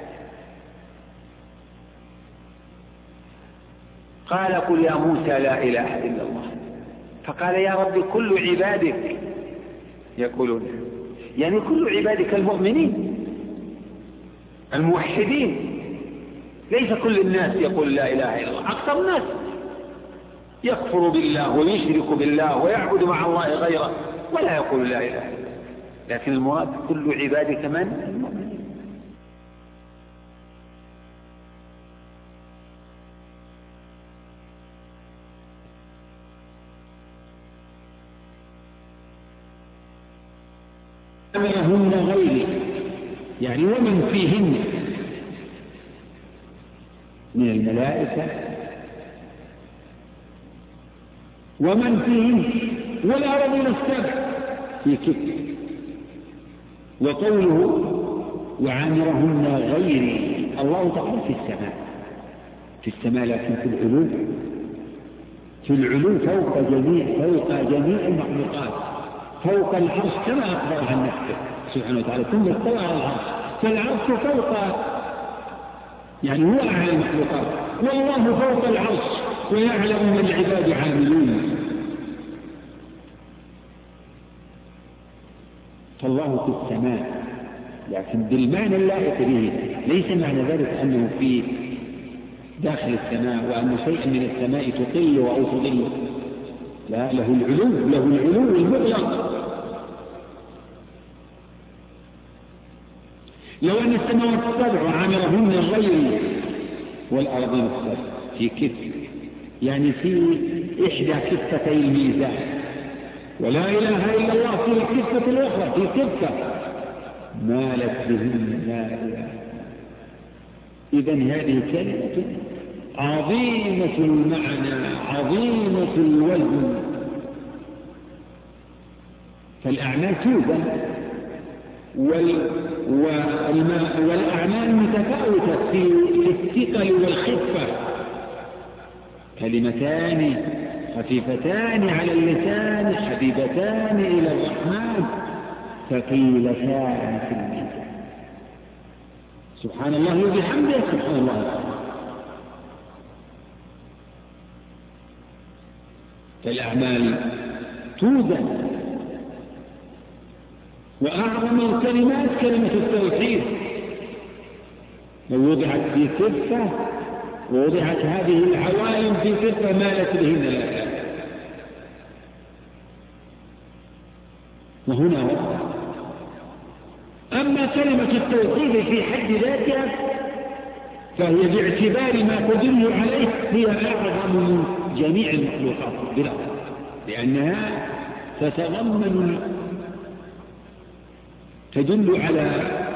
قال قل يا موسى لا إله إلا الله، فقال يا رب كل عبادك يقولون، يعني كل عبادك المؤمنين الموحدين، ليس كل الناس يقول لا إله إلا الله، أكثر الناس يكفر بالله ويشرك بالله ويعبد مع الله غيره ولا يقول لا إله إلا الله، لكن المراد كل عبادك من المؤمنين. أمرهن غيري، يعني ومن فيهن من الملائكة ومن فيهن والأرضين السبع في كفر. وقوله وعامرهن غيري، الله تعالى في السماء لكن في العلو فوق جميع المخلوقات، فوق العرش كما أخبر عن نفسه سبحانه وتعالى، ثم استوى على العرش، فالعرش فوق، يعني هو أعلى المخلوقات، والله فوق العرش ويعلم ما العباد عاملون. فالله في السماء لكن بالمعنى اللائق به، ليس معنى ذلك أنه في داخل السماء وأن شيء من السماء تقل أو تضل، لا، له العلو المطلق. لو أن السماوات السبع عامرهن غيري والأرضين السبع في كفة، يعني في إحدى كفتي الميزان، ولا إله إلا الله في الكفة الأخرى في كفة مالت بهن لا إله. إذن هذه كلمة عظيمة المعنى عظيمة الوزن، فالأعمال توزن والأعمال متفاوتة في الثقل والخفة، كلمتان خفيفتان على اللسان حبيبتان إلى الرحمن ثقيلتان في الميزان. سبحان الله وبحمده سبحان الله. فالأعمال توزن، وأعظم الكلمات كلمة التوحيد، لو وضعت في كفة ووضعت هذه العوالم في كفة مالت بهن لا. وهنا أما كلمة التوحيد في حد ذاتها فهي باعتبار ما تدل عليه هي أعظم من جميع المخلوقات بلا، لأنها تدل على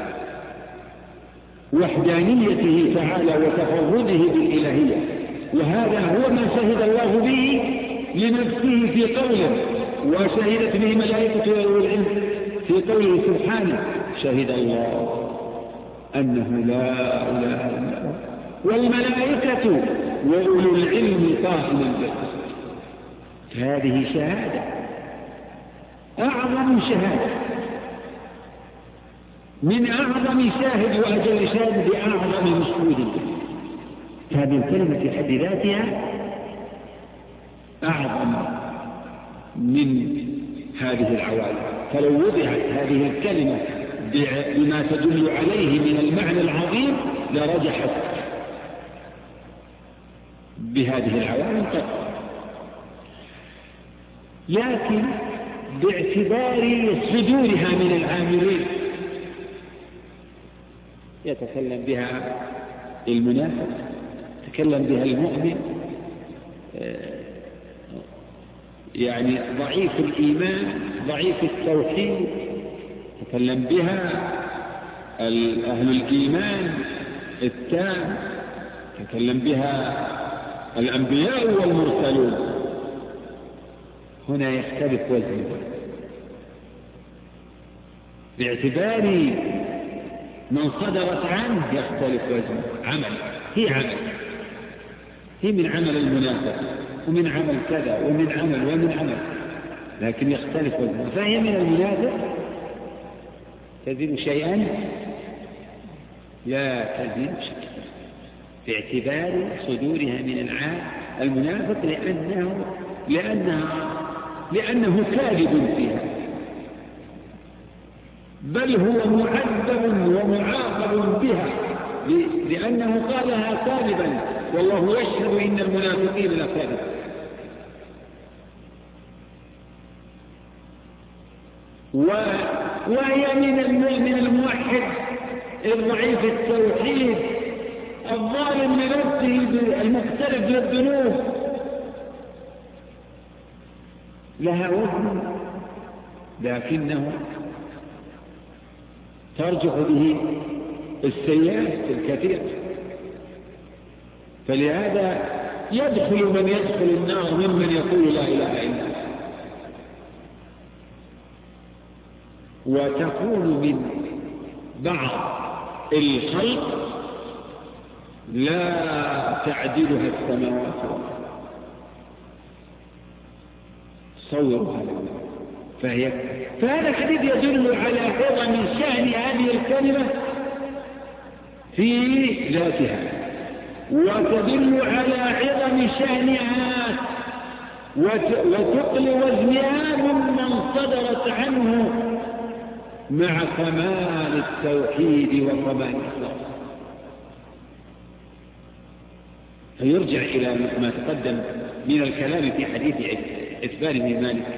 وحدانيته تعالى وتفرده بالإلهية، وهذا هو ما شهد الله به لنفسه في قوله، وشهدت به ملائكته والعلم في قوله سبحانه شهد الله أنه لا إله إلا هو والملائكة وأولو العلم قائما بالقسط. هذه شهادة أعظم شهادة من أعظم شاهد وأجل شاهد بأعظم مشهود. هذه الكلمة في حد ذاتها أعظم من هذه العوالم، فلو وضعت هذه الكلمة بما تدل عليه من المعنى العظيم لرجحت بهذه العوالم قط، لكن باعتبار صدورها من العاملين يتكلم بها المنافق، يتكلم بها المؤمن، يعني ضعيف الإيمان ضعيف التوحيد، يتكلم بها أهل الإيمان التام تكلم بها الأنبياء والمرسلون. هنا يختلف وزنه باعتبار من صدرت عنه، يختلف وزنه. عمل هي عمل، هي من عمل المنافق ومن عمل كذا ومن عمل، لكن يختلف وزنه. فهي من المنافق تزيد شيئا لا تزيد شيئا باعتبار صدورها من المنافق لأنه كاذب فيها، بل هو معذب ومعاقب بها لأنه قالها كاذبا، والله يشهد إن المنافقين لكاذب. وهي من الموحد الضعيف التوحيد الظالم لنفسه المقترف للذنوب، لها وزن لكنه ترجح به السيئات الكثيرة. فلهذا يدخل من يدخل النار ممن يقول لا إله إلا الله، وتكون من بعض الخلق لا تعدلها السماوات صورها. فهذا الحديث يدل على عظم شأن هذه الكلمة في ذاتها، وتدل على عظم شأنها وثقل وزنها ممن صدرت عنه مع كمال التوحيد وكمال الإخلاص. فيرجع إلى ما تقدم من الكلام في حديث عتبان بن مالك.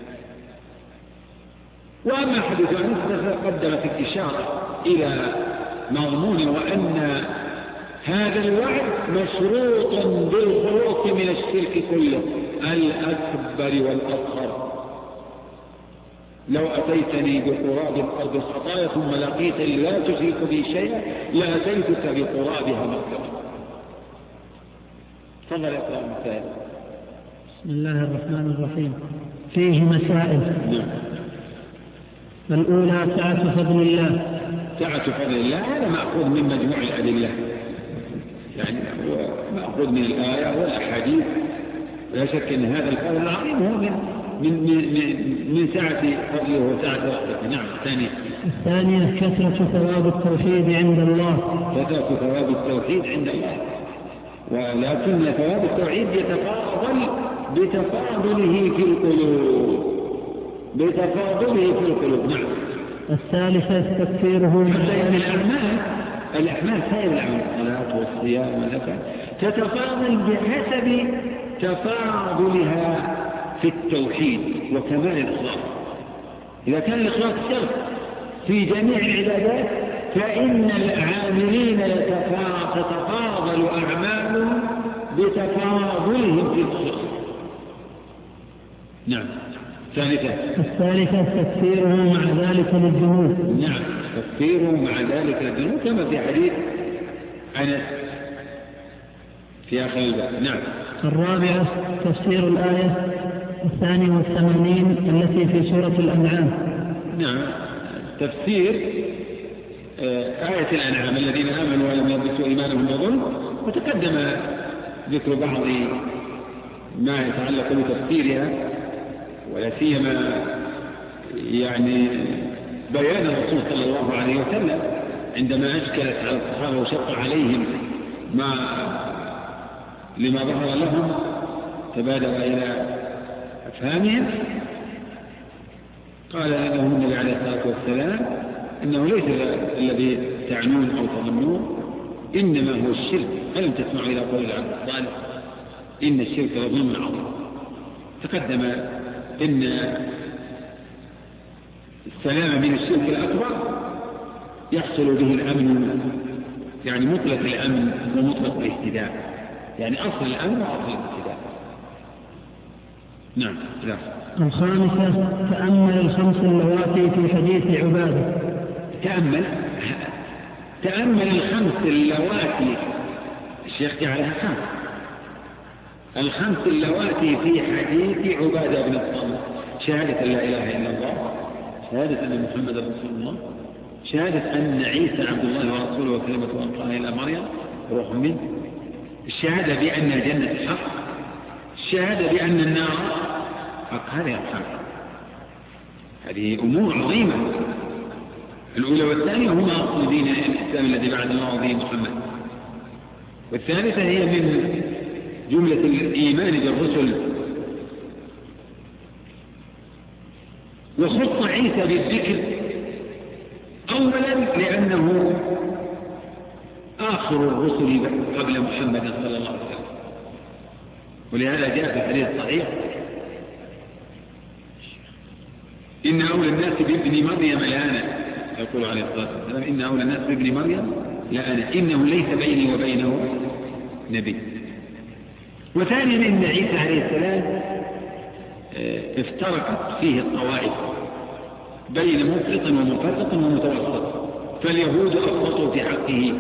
وأما حديث أنس فقدمت الإشارة إلى مضمون وأن هذا الوعد مشروط بالخلوص من الشرك كله الأكبر والأصغر. لو أتيتني بقراب الأرض خطايا ثم لقيتني لا تشرك بي شيئا لأتيتك بقرابها مغفرة. تفضل يا أخوان المثال. بسم الله الرحمن الرحيم. فيه مسائل. الأولى سعة فضل الله. سعة فضل الله هذا مأخوذ من مجموع الأدلة، يعني هو مأخوذ من الآية والأحاديث. لا شك أن هذا الفضل العظيم هو من سعة فضله وسعة رحمته. نعم. الثانية كثرة ثواب التوحيد عند الله. كثرة ثواب التوحيد عند الله، ولكن ثواب التوحيد يتفاضل بتفاضله في القلوب. نعم. الثالثة تكفيره الأعمال سائر الأعمال الصلاة والصيام والزكاة تتفاضل بحسب تفاضلها في التوحيد وكمال الإخلاص. إذا كان الإخلاص شرط في جميع العبادات فإن العاملين تتفاضل أعمالهم بتفاضلهم في الإخلاص. نعم. الثالثة تكفيره مع ذلك للذنوب. نعم، تكفيره مع ذلك للذنوب كما في حديث أنس في آخر الباب. نعم. الرابعة تفسير الآية 82 التي في سورة الأنعام. نعم، تفسير آية الأنعام الذين آمنوا ولم يلبسوا إيمانهم بظلم، وتقدم ذكر بعض ما يتعلق بتفسيرها، ولا سيما يعني بيان الرسول صلى الله عليه وسلم عندما أشكلت على الصحابة وشق عليهم لما ظهر لهم تبادر إلى أفهامهم. قال له النبي عليه الصلاة والسلام إنه ليس الذي تعنون أو تظنون، إنما هو الشرك. ألم تسمعوا إلى قول العبد الصالح إن الشرك لظلم عظيم. تقدم إن السلام من الشرك الأكبر يحصل به الأمن، يعني مطلق الأمن ومطلق الاهتداء، يعني أصل الأمن وأصل الاهتداء. نعم. الخامسة تأمل الخمس اللواتي في حديث عبادة. تأمل تأمل الخمس اللواتي، الشيخ جعلها الخمس اللواتي في حديث عبادة بن الصامت: شهادة لا إله إلا الله، شهادة أن محمد رسول الله، شهادة أن عيسى عبد الله ورسوله وكلمته ألقاها إلى مريم روح منه، الشهادة بأن الجنة حق، الشهادة بأن النار حق. هذه الخمس، هذه أمور عظيمة. الأولى والثانية هما أصل دين الإسلام الذي بعد الله به محمد، والثالثة هي من جملة الإيمان بالرسل. وخص عيسى بالذكر أولا لأنه آخر الرسل قبل محمد صلى الله عليه وسلم، ولهذا جاء في الحديث الصحيح: إن أولى الناس بابن مريم لأنا، يقول عليه الصلاة والسلام: إن أولى الناس بابن مريم لأنا، إنه ليس بيني وبينه نبي. وثانيا إن عيسى عليه السلام افترقت فيه الطوائف بين مفرط ومفرط ومتوسط، فاليهود أفرطوا في حقه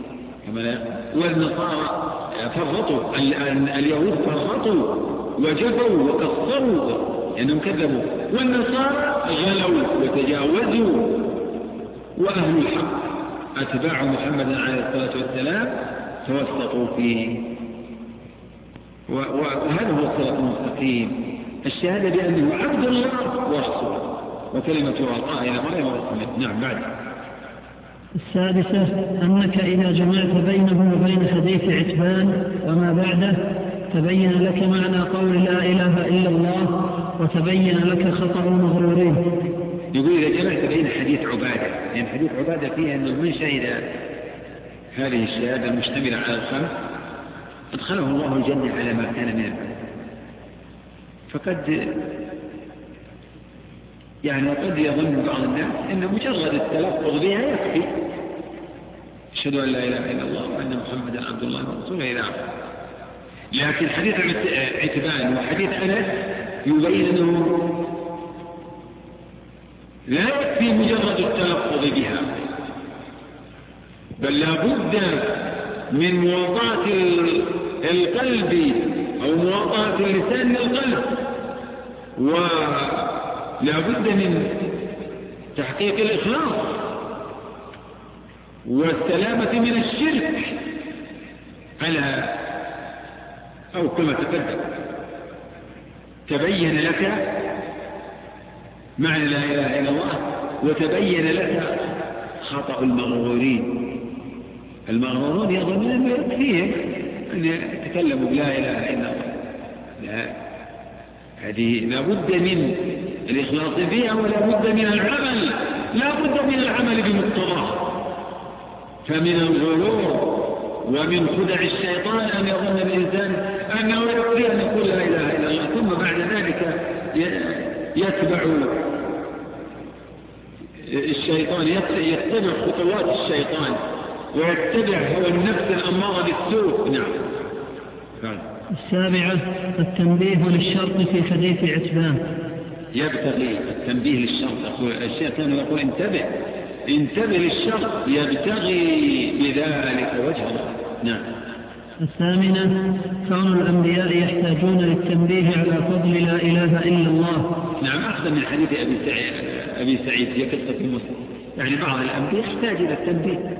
والنصارى فرطوا، اليهود فرطوا وجفوا وكفروا لأنهم كذبوا، والنصارى غلوا وتجاوزوا، وأهل الحق أتباع محمد عليه الصلاة والسلام توسطوا فيه. وهذا هو الصراط المستقيم: الشهادة بأنه عبد الله ورسوله وكلمته ألقاها إلى مريم ورسوله. نعم. بعد السادسة: أنك إذا جمعت بينه وبين حديث عتبان وما بعده تبين لك معنى قول لا إله إلا الله، وتبين لك خطأ المغرورين. يقول إذا جمعت بين حديث عبادة، يعني حديث عبادة فيه أن من شهد هذه الشهادة المشتملة على الخمس أدخله الله الجنة على ما كان من العمل. فقد قد يظن بعض الناس أن مجرد التلفظ بها يكفي: أشهد أن لا إله إلا الله وأن محمدا عبد الله ورسوله إلى آخره. لكن حديث عتبان وحديث أنس يبين أنه لا يكفي مجرد التلفظ بها، بل لا بد من مواطاة القلب أو مواطاة اللسان للقلب، ولا بد من تحقيق الإخلاص والسلامة من الشرك على أو كما تقدم. تبين لك معنى لا إله إلا الله، وتبين لك خطأ المغرورين. المغرورون يظنون أنه يكفيهم أن يتكلموا بلا إله إلا الله. لا، هذه لا بد من الإخلاص فيها، ولا بد من العمل، لا بد من العمل بمقتضاه. فمن الغرور ومن خدع الشيطان أن يظن الإنسان أنه يكفي أن يقول لا إله إلا الله، ثم بعد ذلك يتبع الشيطان، يتبع خطوات الشيطان ويتبع هو النفس الأمارة بالسوء. نعم. السابعة: التنبيه للشرط في حديث عتبان. يبتغي التنبيه للشرط، الشيطان يقول انتبه للشرط، يبتغي بذلك وجه الله. نعم. الثامنة: كون الأنبياء يحتاجون للتنبيه على فضل لا إله إلا الله. نعم. أخذ من حديث أبي سعيد هي قصة المسلم، يعني بعض الأنبياء يحتاج إلى التنبيه.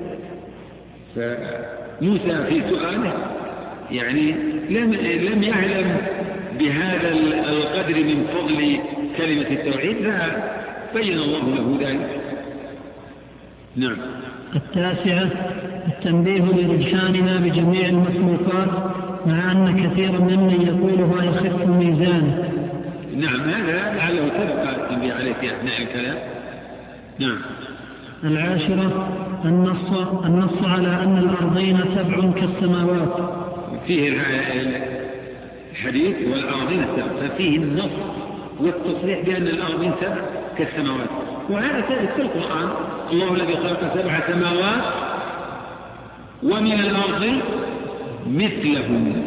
فموسى في سؤاله يعني لم يعلم بهذا القدر من فضل كلمة التوحيد، فبين الله له ذلك. نعم. التاسعة: التنبيه لرجحانها بجميع المخلوقات، مع أن كثيرا ممن يقولها يخف ميزانه. نعم. هذا لعله تبقى التنبيه عليه في أثناء الكلام. نعم. العاشرة: النص على أن الأرضين 7 كالسماوات. فيه الحديث والأرضين 7، ففيه النص والتصريح بأن الأرضين 7 كالسماوات، وهذا ثابت في القرآن: الله الذي خلق 7 سماوات ومن الأرض مثلهن،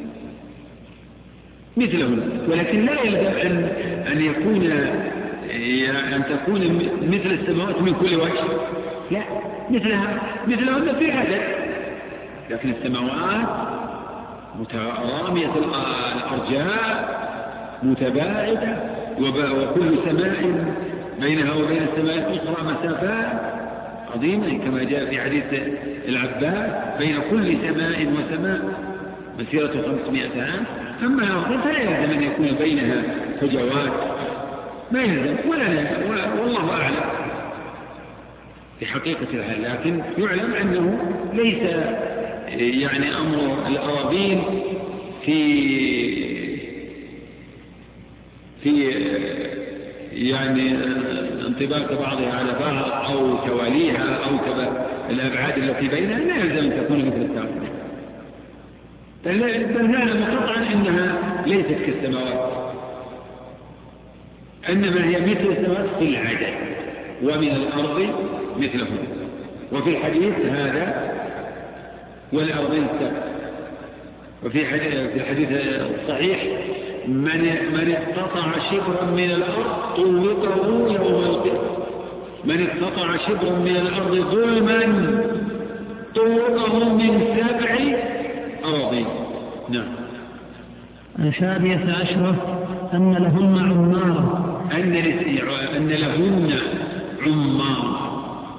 ولكن لا يلزم أن تكون مثل السماوات من كل وجه، لا، مثلهن في عدد، لكن السماوات رامية الأرجاء متباعدة، وكل سماء بينها وبين السماء الأخرى مسافات عظيمة كما جاء في حديث العباس بين كل سماء وسماء مسيرة 500 عام. أما الأرض فلا يلزم أن يكون بينها فجوات، ما يلزم والله أعلم في حقيقة الحال، لكن يعلم أنه ليس يعني أمر الأراضين في يعني انطباق بعضها على بعض أو تواليها أو الأبعاد التي بينها، لا يلزم أن تكون مثل التعقيد، بل نعلم قطعا أنها ليست كالسماوات، إنما هي مثل السماوات في العدد، ومن الأرض مثلهم. وفي الحديث هذا والأرضين السبع، وفي الحديث الصحيح من اقتطع شبرا من الأرض طوقه يوم القيامة، من اقتطع شبرا من الأرض ظلما طوقه من 7 أراضين. نعم. 11 أن لهن عمار، أن لهن عمار،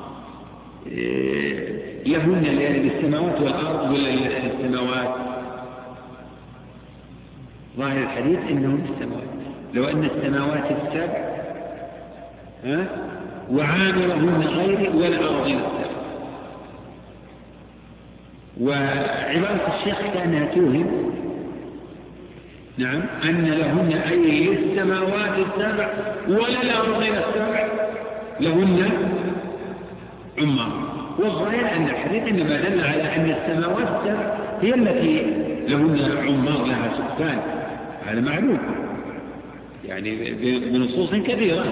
لهن يعني بالسماوات والأرض ولا السماوات؟ ظاهر الحديث إنهم السماوات، لو أن السماوات السبع وعامرهن غير والأرضين السبع. وعبارة الشيخ كانها توهم، نعم، أن لهن أي للسماوات السبع ولا الأرضين السبع لهن عمار. والظاهر أن الحديث إنما دل على أن السماوات السبع هي التي لهن عمار لها سكان، هذا معلوم يعني بنصوص كثيرة،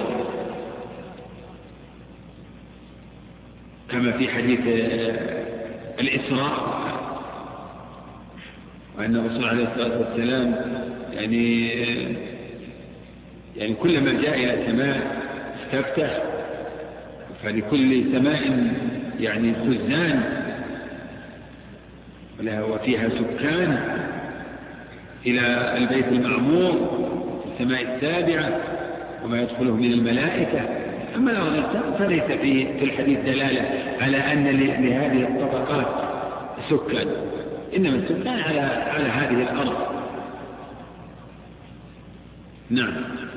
كما في حديث الإسراء، وأن الرسول عليه الصلاة والسلام يعني كلما جاء إلى سماء استفتح، فلكل سماء يعني خزان وفيها سكان إلى البيت المعمور في السماء 7 وما يدخله من الملائكة. أما الأرض فليس في الحديث دلالة على أن لهذه الطبقات سكان، إنما السكان على هذه الأرض. نعم.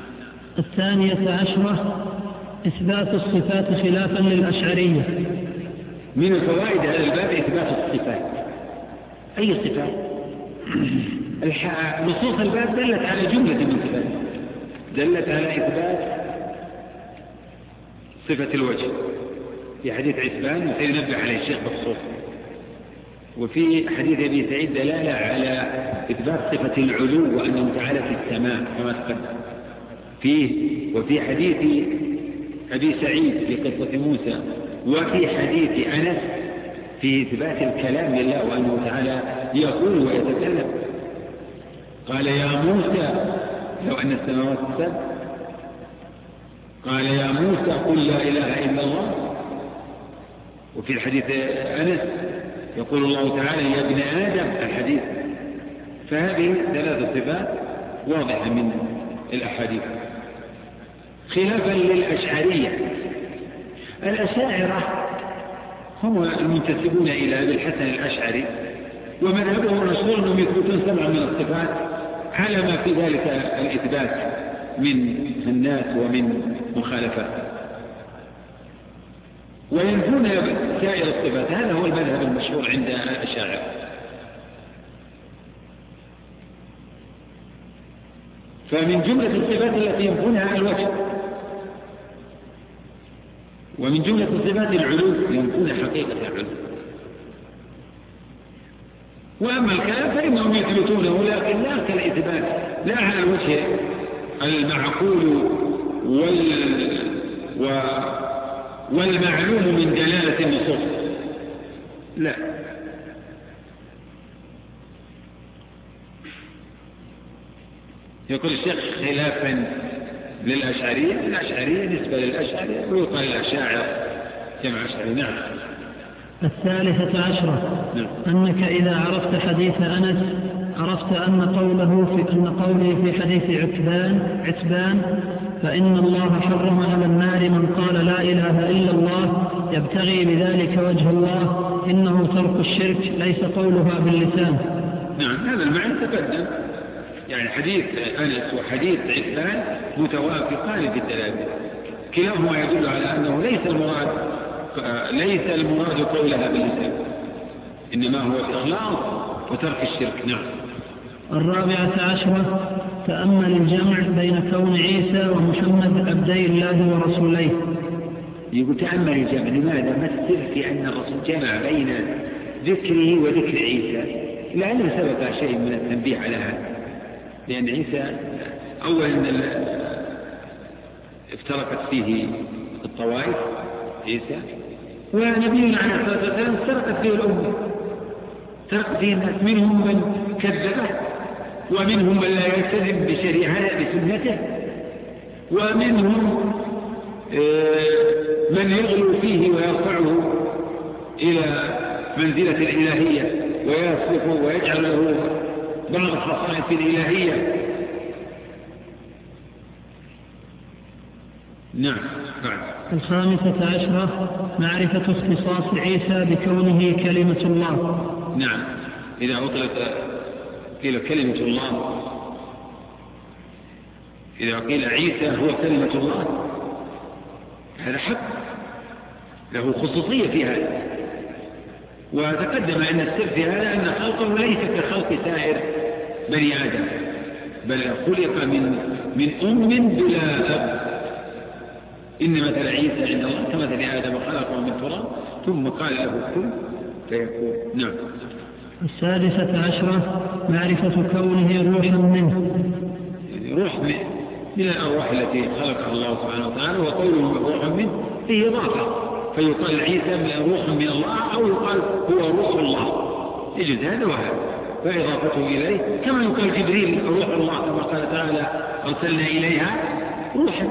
12 إثبات الصفات خلافا للأشعرية. من الفوائد هذا الباب إثبات الصفات. أي صفات؟ نصوص الباب دلت على جملة من صفات، دلت على إثبات صفة الوجه في حديث عثمان وسينبه عليه الشيخ بخصوص، وفي حديث أبي سعيد دلالة على إثبات صفة العلو وأنه تعالى في السماء كما تقدم فيه، وفي حديث أبي سعيد في قصة موسى، وفي حديث أنس في إثبات الكلام لله وأنه تعالى يقول ويتكلم. قال يا موسى لو أن السماوات السبع، قال يا موسى قل لا إله إلا الله. وفي الحديث أنس يقول الله تعالى يا ابن آدم الحديث. فهذه 3 صفات واضحة من الأحاديث، خلافا للأشعرية. الأشاعرة هم المنتسبون إلى أبي الحسن الأشعري، ومذهبهم مشهور أنهم يثبتون 7 من الصفات على ما في ذلك الإثبات من الناس ومن مخالفات، وينفون سائر الصفات. هذا هو المذهب المشهور عند الأشاعرة. فمن جملة الصفات التي ينفونها الوجه، ومن جملة الصفات العلو، ينفون حقيقة العلو. وأما الكلام فإنهم يثبتونه لكن لا كالإثبات، لا على الوجه المعقول والمعلوم من دلالة النصوص، لا. يقول الشيخ خلافا للأشعرية، الأشعرية نسبة للأشعرية، ويقال الأشاعر جمع أشعري. نعم. 13 نعم. أنك إذا عرفت حديث أنس عرفت أن قوله في حديث عتبان فإن الله حرم على النار من قال لا إله إلا الله يبتغي بذلك وجه الله إنه ترك الشرك ليس قولها باللسان. نعم، هذا المعنى تقدم، يعني حديث أنس وحديث عتبان متوافقان في الدلالة، كلاهما يدل على أنه ليس المراد قولها باللسان، إنما هو الإخلاص وترك الشرك. نعم. 14 تأمل الجمع بين كون عيسى ومحمد عبدي الله ورسوليه. يقول تأمل الجمع، لماذا؟ مثل في أن الرسول جمع بين ذكره وذكر عيسى، لأنه سبق شيء من التنبيه على هذا، لأن عيسى أولا افترقت فيه الطوائف عيسى، ونبينا عليه الصلاة والسلام افترقت فيه الأمة، افترقت فيه الناس، منهم من كذبه ومنهم من لا يلتزم بشريعته بسنته، ومنهم من يغلو فيه ويرفعه إلى منزلة الإلهية ويصرفه ويجعل له بعض خصائص الإلهية. نعم. 15 معرفة اختصاص عيسى بكونه كلمة الله. نعم، إذا أطلق قيل كلمة الله، إذا قيل عيسى هو كلمة الله هذا حق، له خصوصية في هذا. وتقدم أن السر في هذا أن خلقه ليس كخلق سائر بني آدم، بل خلق من أم بلا أب، إن مثل عيسى عند الله كمثل آدم خلقه من تراب ثم قال له كن فيكون. نعم. 16 معرفة كونه روحا منه، يعني روح من الأرواح التي خلقها الله سبحانه وتعالى، وقوله روحا منه فيه إضافة، فيقال عيسى روح من الله أو يقال هو روح الله، يجوز هذا وهذا، فإضافته إليه كما يقال جبريل روح الله كما قال تعالى أرسلنا إليها روحا،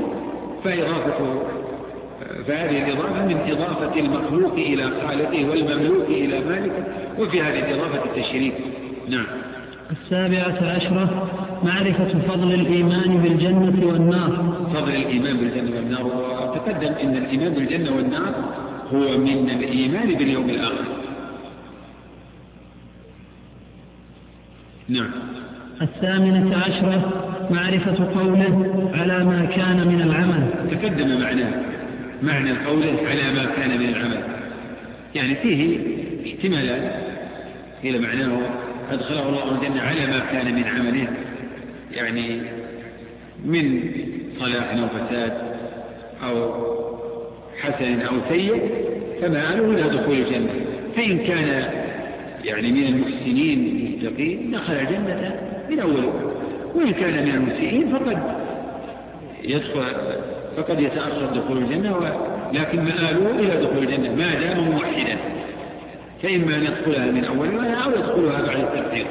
فهذه الإضافة من إضافة المخلوق إلى خالقه والمملوك إلى مالكه، وفي هذه الإضافة التشريك. نعم. 17 معرفة فضل الإيمان بالجنة والنار. فضل الإيمان بالجنة والنار، وتقدم إن الإيمان بالجنة والنار هو من الإيمان باليوم الآخر. نعم. 18 معرفة قوله على ما كان من العمل. تقدم معنى قوله على ما كان من العمل، يعني فيه احتمالات إلى معناه أدخله الله الجنة على ما كان من عمله، يعني من صلاح أو فساد أو حسن أو سيء فمآله إلى دخول الجنة، فإن كان يعني من المحسنين المتقين دخل الجنة من أوله، وإن كان من المسيئين فقد يتأخر دخول الجنة، لكن مآله إلى دخول الجنة ما دام موحدا، فإما أن يدخلها من أولها أو يدخلها بعد التأخير.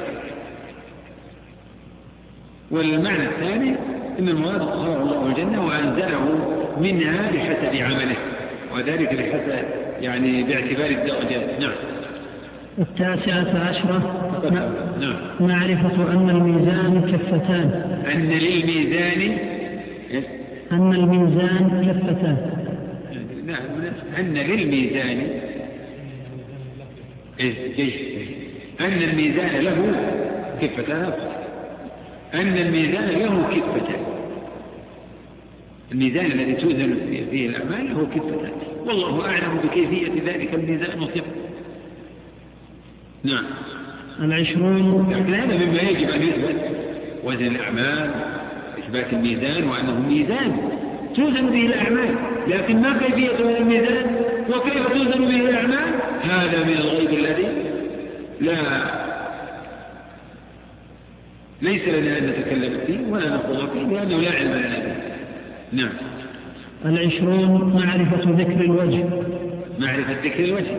والمعنى الثاني أن المراد أدخله الله الجنة وأنزله منها بحسب عمله، وذلك بحسب يعني باعتبار الدرجات. نعم. 19 معرفة أن الميزان كفتان. أن الميزان كفتان. نعم. أن للميزان أن الميزان له كفتان. أن الميزان له كفتان، الميزان الذي توزن فيه الأعمال له كفتان، والله أعلم بكيفية ذلك الميزان وصفه. نعم. 20 لكن هذا مما يجب أن يثبت، وزن الأعمال، إثبات الميزان وأنه ميزان توزن به الأعمال، لكن ما كيفية هذا الميزان وكيف توزن به الأعمال هذا من الغيب الذي ليس لنا أن نتكلم فيه ولا نخوض فيه لأنه لا علم لنا به. نعم. 20 معرفة ذكر الوجه. معرفة ذكر الوجه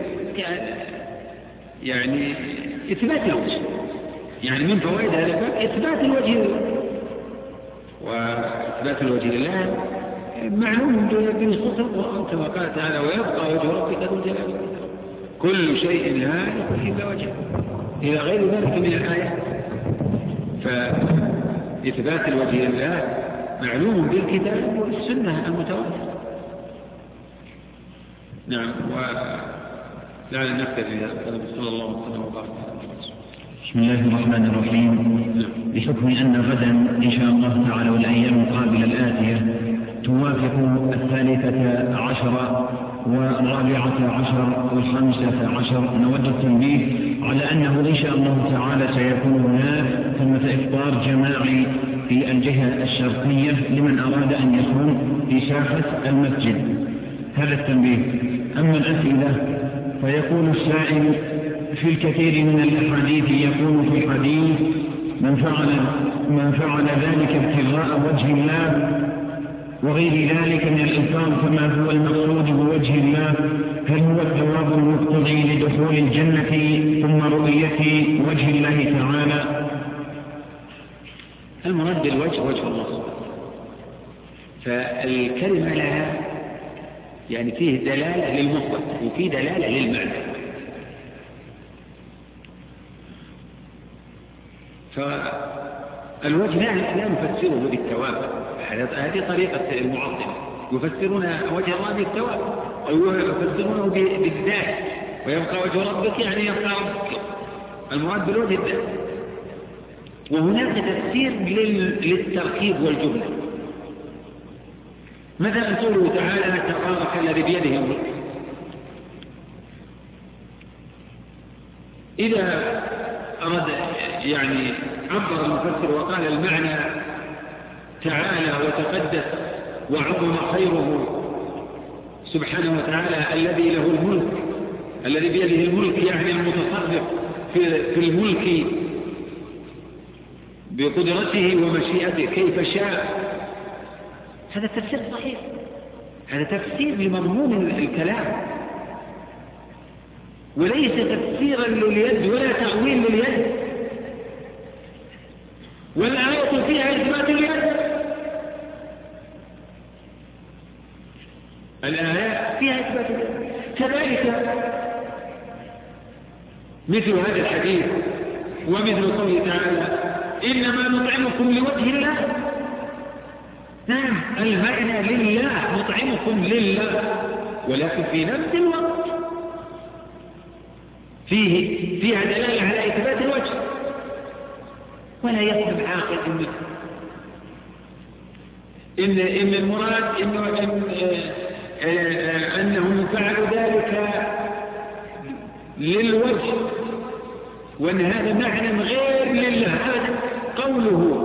يعني إثبات الوجه، يعني من فوائد هذا الباب إثبات الوجه، وإثبات الوجه لله معلوم بنصوص القرآن كما قال تعالى ويبقى وجه ربك ذو الجلال والإكرام كل شيء هالك إلا وجهه إلى غير ذلك من الآيات. فإثبات الوجه لله معلوم بالكتاب والسنة المتواترة. نعم. ولعل نكتفي بهذا صلى الله عليه وسلم وبارك. بسم الله الرحمن الرحيم. بحكم أن غدا إن شاء الله تعالى والأيام القابلة الآتية توافق 13 و14 و15 نود التنبيه على أنه إن شاء الله تعالى سيكون هناك ثمة إفطار جماعي في الجهة الشرقية لمن أراد أن يكون في ساحة المسجد. هذا التنبيه. أما الأسئلة فيقول السائل في الكثير من الأحاديث يقول في حديث من فعل ذلك ابتغاء وجه الله وغير ذلك من الإنفاق فما هو المقصود بوجه الله؟ هل هو الثواب المقتضي لدخول الجنة ثم رؤية وجه الله تعالى؟ المراد بالوجه وجه الله سبحانه. فالكلمة لها يعني فيه دلالة للمفرد وفيه دلالة للمعنى. فالوجه لا نفسره بالثواب، هذه طريقة المعطلة، يفسرون وجه الله بالثواب أو يفسرونه بالذات، ويبقى وجه ربك يعني يبقى ربك، المراد بالوجه الذات. وهناك تفسير للتركيب والجملة، مثلا قوله تعالى تبارك الذي بيده الملك. إذا أراد يعني عبر المفسر وقال المعنى تعالى وتقدس وعظم خيره سبحانه وتعالى الذي له الملك، الذي بيده الملك يعني المتصرف في الملك بقدرته ومشيئته كيف شاء، هذا تفسير صحيح، هذا تفسير لمضمون الكلام وليس تفسيرا لليد ولا تأويل لليد. والآية فيها إثبات اليد، الآيات فيها إثبات اليد. كذلك مثل هذا الحديث ومثل قوله تعالى إنما نطعمكم لوجه الله. نعم، المعنى لله، نطعمكم لله، ولكن في نفس الوقت فيها دلالة على إثبات الوجه. ولا يفهم عاقل إن المراد أنهم فعلوا ذلك للوجه وأن هذا معنى غير لله. هذا قوله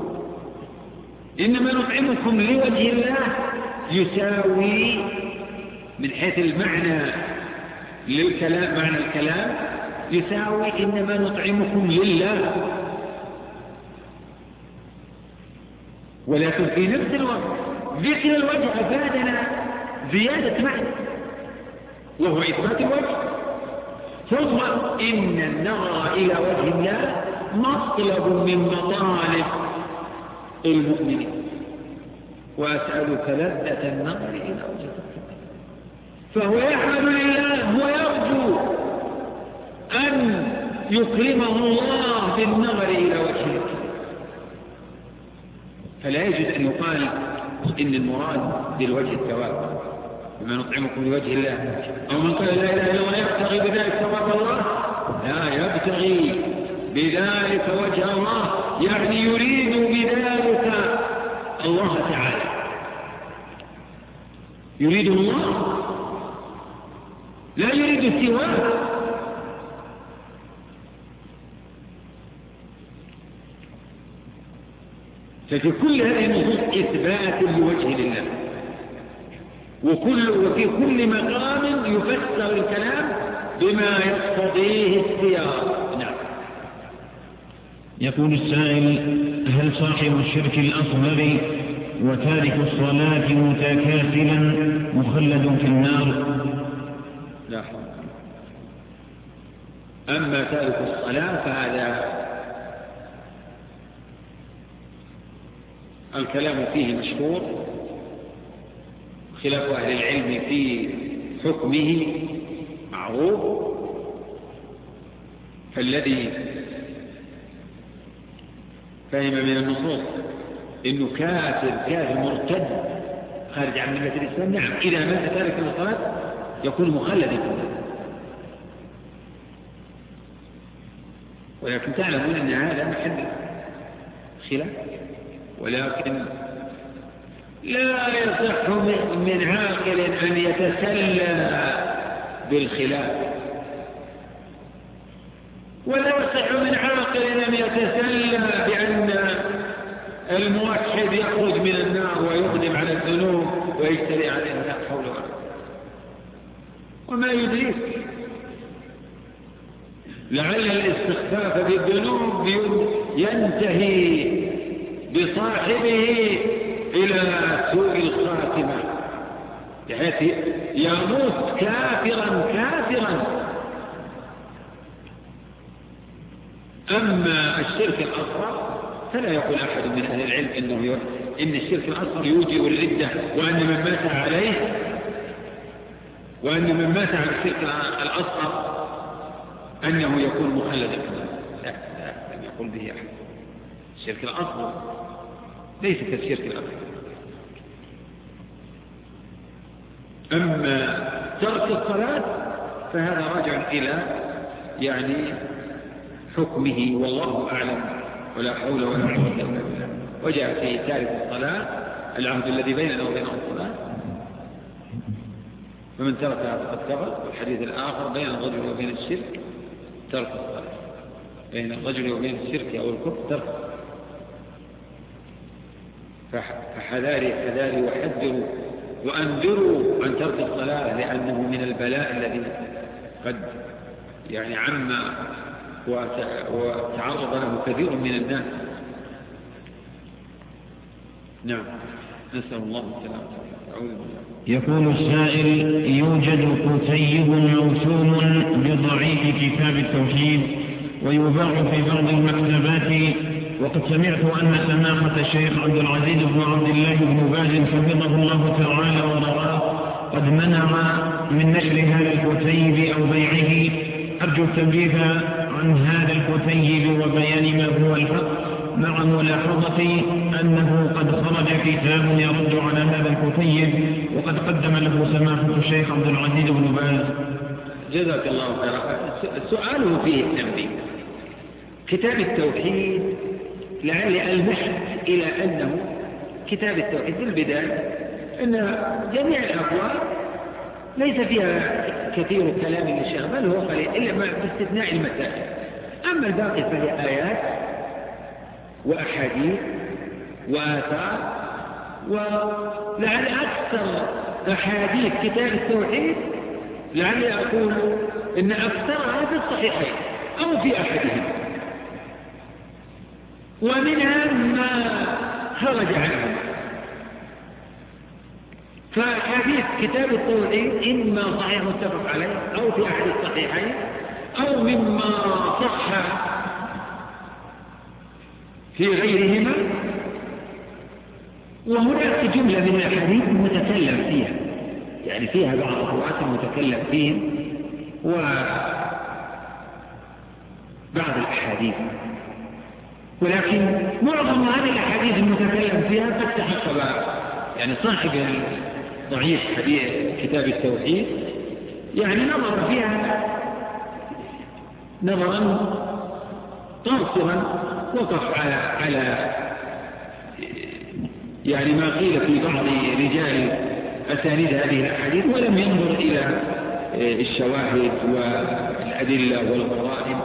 إنما نطعمكم لوجه الله يساوي من حيث المعنى للكلام، معنى الكلام يساوي إنما نطعمكم لله، ولكن في نفس الوقت ذكر الوجه أفادنا زيادة معنى وهو إثبات الوجه. ثم إن النظر إلى وجه الله مطلب من مطالب المؤمنين، وأسألك لذة النظر إلى وجه الله. فهو يحمد لله ويرجو أن يكرمه الله بالنظر إلى وجهه، فلا يجوز أن يقال إن المراد بالوجه الثواب بما نطعمكم لوجه الله، أو من قال لا إله إلا الله يبتغي بذلك ثواب الله، لا يبتغي بذلك وجه الله، يعني يريد بذلك الله تعالى، يريد الله لا يريد سواه. ففي كل هذه النصوص إثبات لوجه الله، وفي كل مقام يفسر الكلام بما يقتضيه السياق. نعم. يقول السائل هل صاحب الشرك الأصغر وتارك الصلاة متكاسلا مخلد في النار؟ لا. أما تارك الصلاة فهذا الكلام فيه مشهور، خلاف أهل العلم في حكمه معروف، فالذي فهم من النصوص إنه كافر مرتد خارج عن ملة الإسلام، نعم إذا مات تارك الصلاة يكون مخلدا، ولكن تعلمون أن هذا محل خلاف، ولكن لا يصح من عاقل أن يتسلى بالخلاف، ولا يصح من عاقل أن يتسلى بأن الموحد يخرج من النار ويقدم على الذنوب ويجتري عليها، لا حول ولا قوة. وما يدريك لعل الاستخفاف بالذنوب ينتهي بصاحبه إلى سوء الخاتمة، بحيث يموت كافرا. أما الشرك الأصغر فلا يقول أحد من أهل العلم إن الشرك الأصغر يوجب الردة، وأن من مات على الشرك الأصغر أنه يكون مخلدا. لا لم يقول به أحد. الشرك الأصغر ليس كالشرك الأكبر. أما ترك الصلاة فهذا راجع إلى حكمه، والله أعلم، ولا حول ولا قوة إلا بالله. وجاء في تارك الصلاة العهد الذي بيننا وبينهم الصلاة، فمن تركها فقد كفر. والحديث الآخر بين الرجل وبين الشرك ترك الصلاة، بين الرجل وبين الشرك أو الكفر ترك. فحذاري وحذروا وأنذروا عن ترك الصلاة، لأنه من البلاء الذي قد عم وتعرض له كثير من الناس. نعم، نسأل الله السلامة. يقول السائل: يوجد كتيب موسوم بضعيف كتاب التوحيد ويباع في بعض المكتبات، وقد سمعت أن سماحة الشيخ عبد العزيز بن عبد الله بن باز حفظه الله تعالى ورعاه قد منع من نشر هذا الكتيب أو بيعه. أرجو التنبيه عن هذا الكتيب وبيان ما هو الحق، مع ملاحظة أنه قد خرج كتاب يرد على هذا الكتيب وقد قدم له سماحة الشيخ عبد العزيز بن باز. جزاك الله خيرا. سؤاله فيه التنبيه. كتاب التوحيد لعلي ألمحت إلى أنه كتاب التوحيد في البداية أن جميع الأبواب ليس فيها كثير كلام للشيخ، بل هو قليل إلا باستثناء المسائل. أما الباقي فهي آيات وأحاديث وآثار، ولعل أكثر أحاديث كتاب التوحيد لعلي أقول إن أكثرها في الصحيحين أو في أحدهم، ومنها ما خرج عنه. فحديث كتاب التوحيد إما صحيح متفق عليه أو في أحد الصحيحين أو مما صح في غيرهما، وهناك جملة من الأحاديث المتكلم فيها، فيها بعض الروايات المتكلم فيهم وبعض الأحاديث، ولكن معظم هذه الأحاديث المتكلم فيها قد تحقق صاحب ضعيف حديث كتاب التوحيد نظر فيها نظرا قاصرا، وقف على ما قيل في بعض رجال أسانيد هذه الأحاديث، ولم ينظر إلى الشواهد والأدلة والقرائن.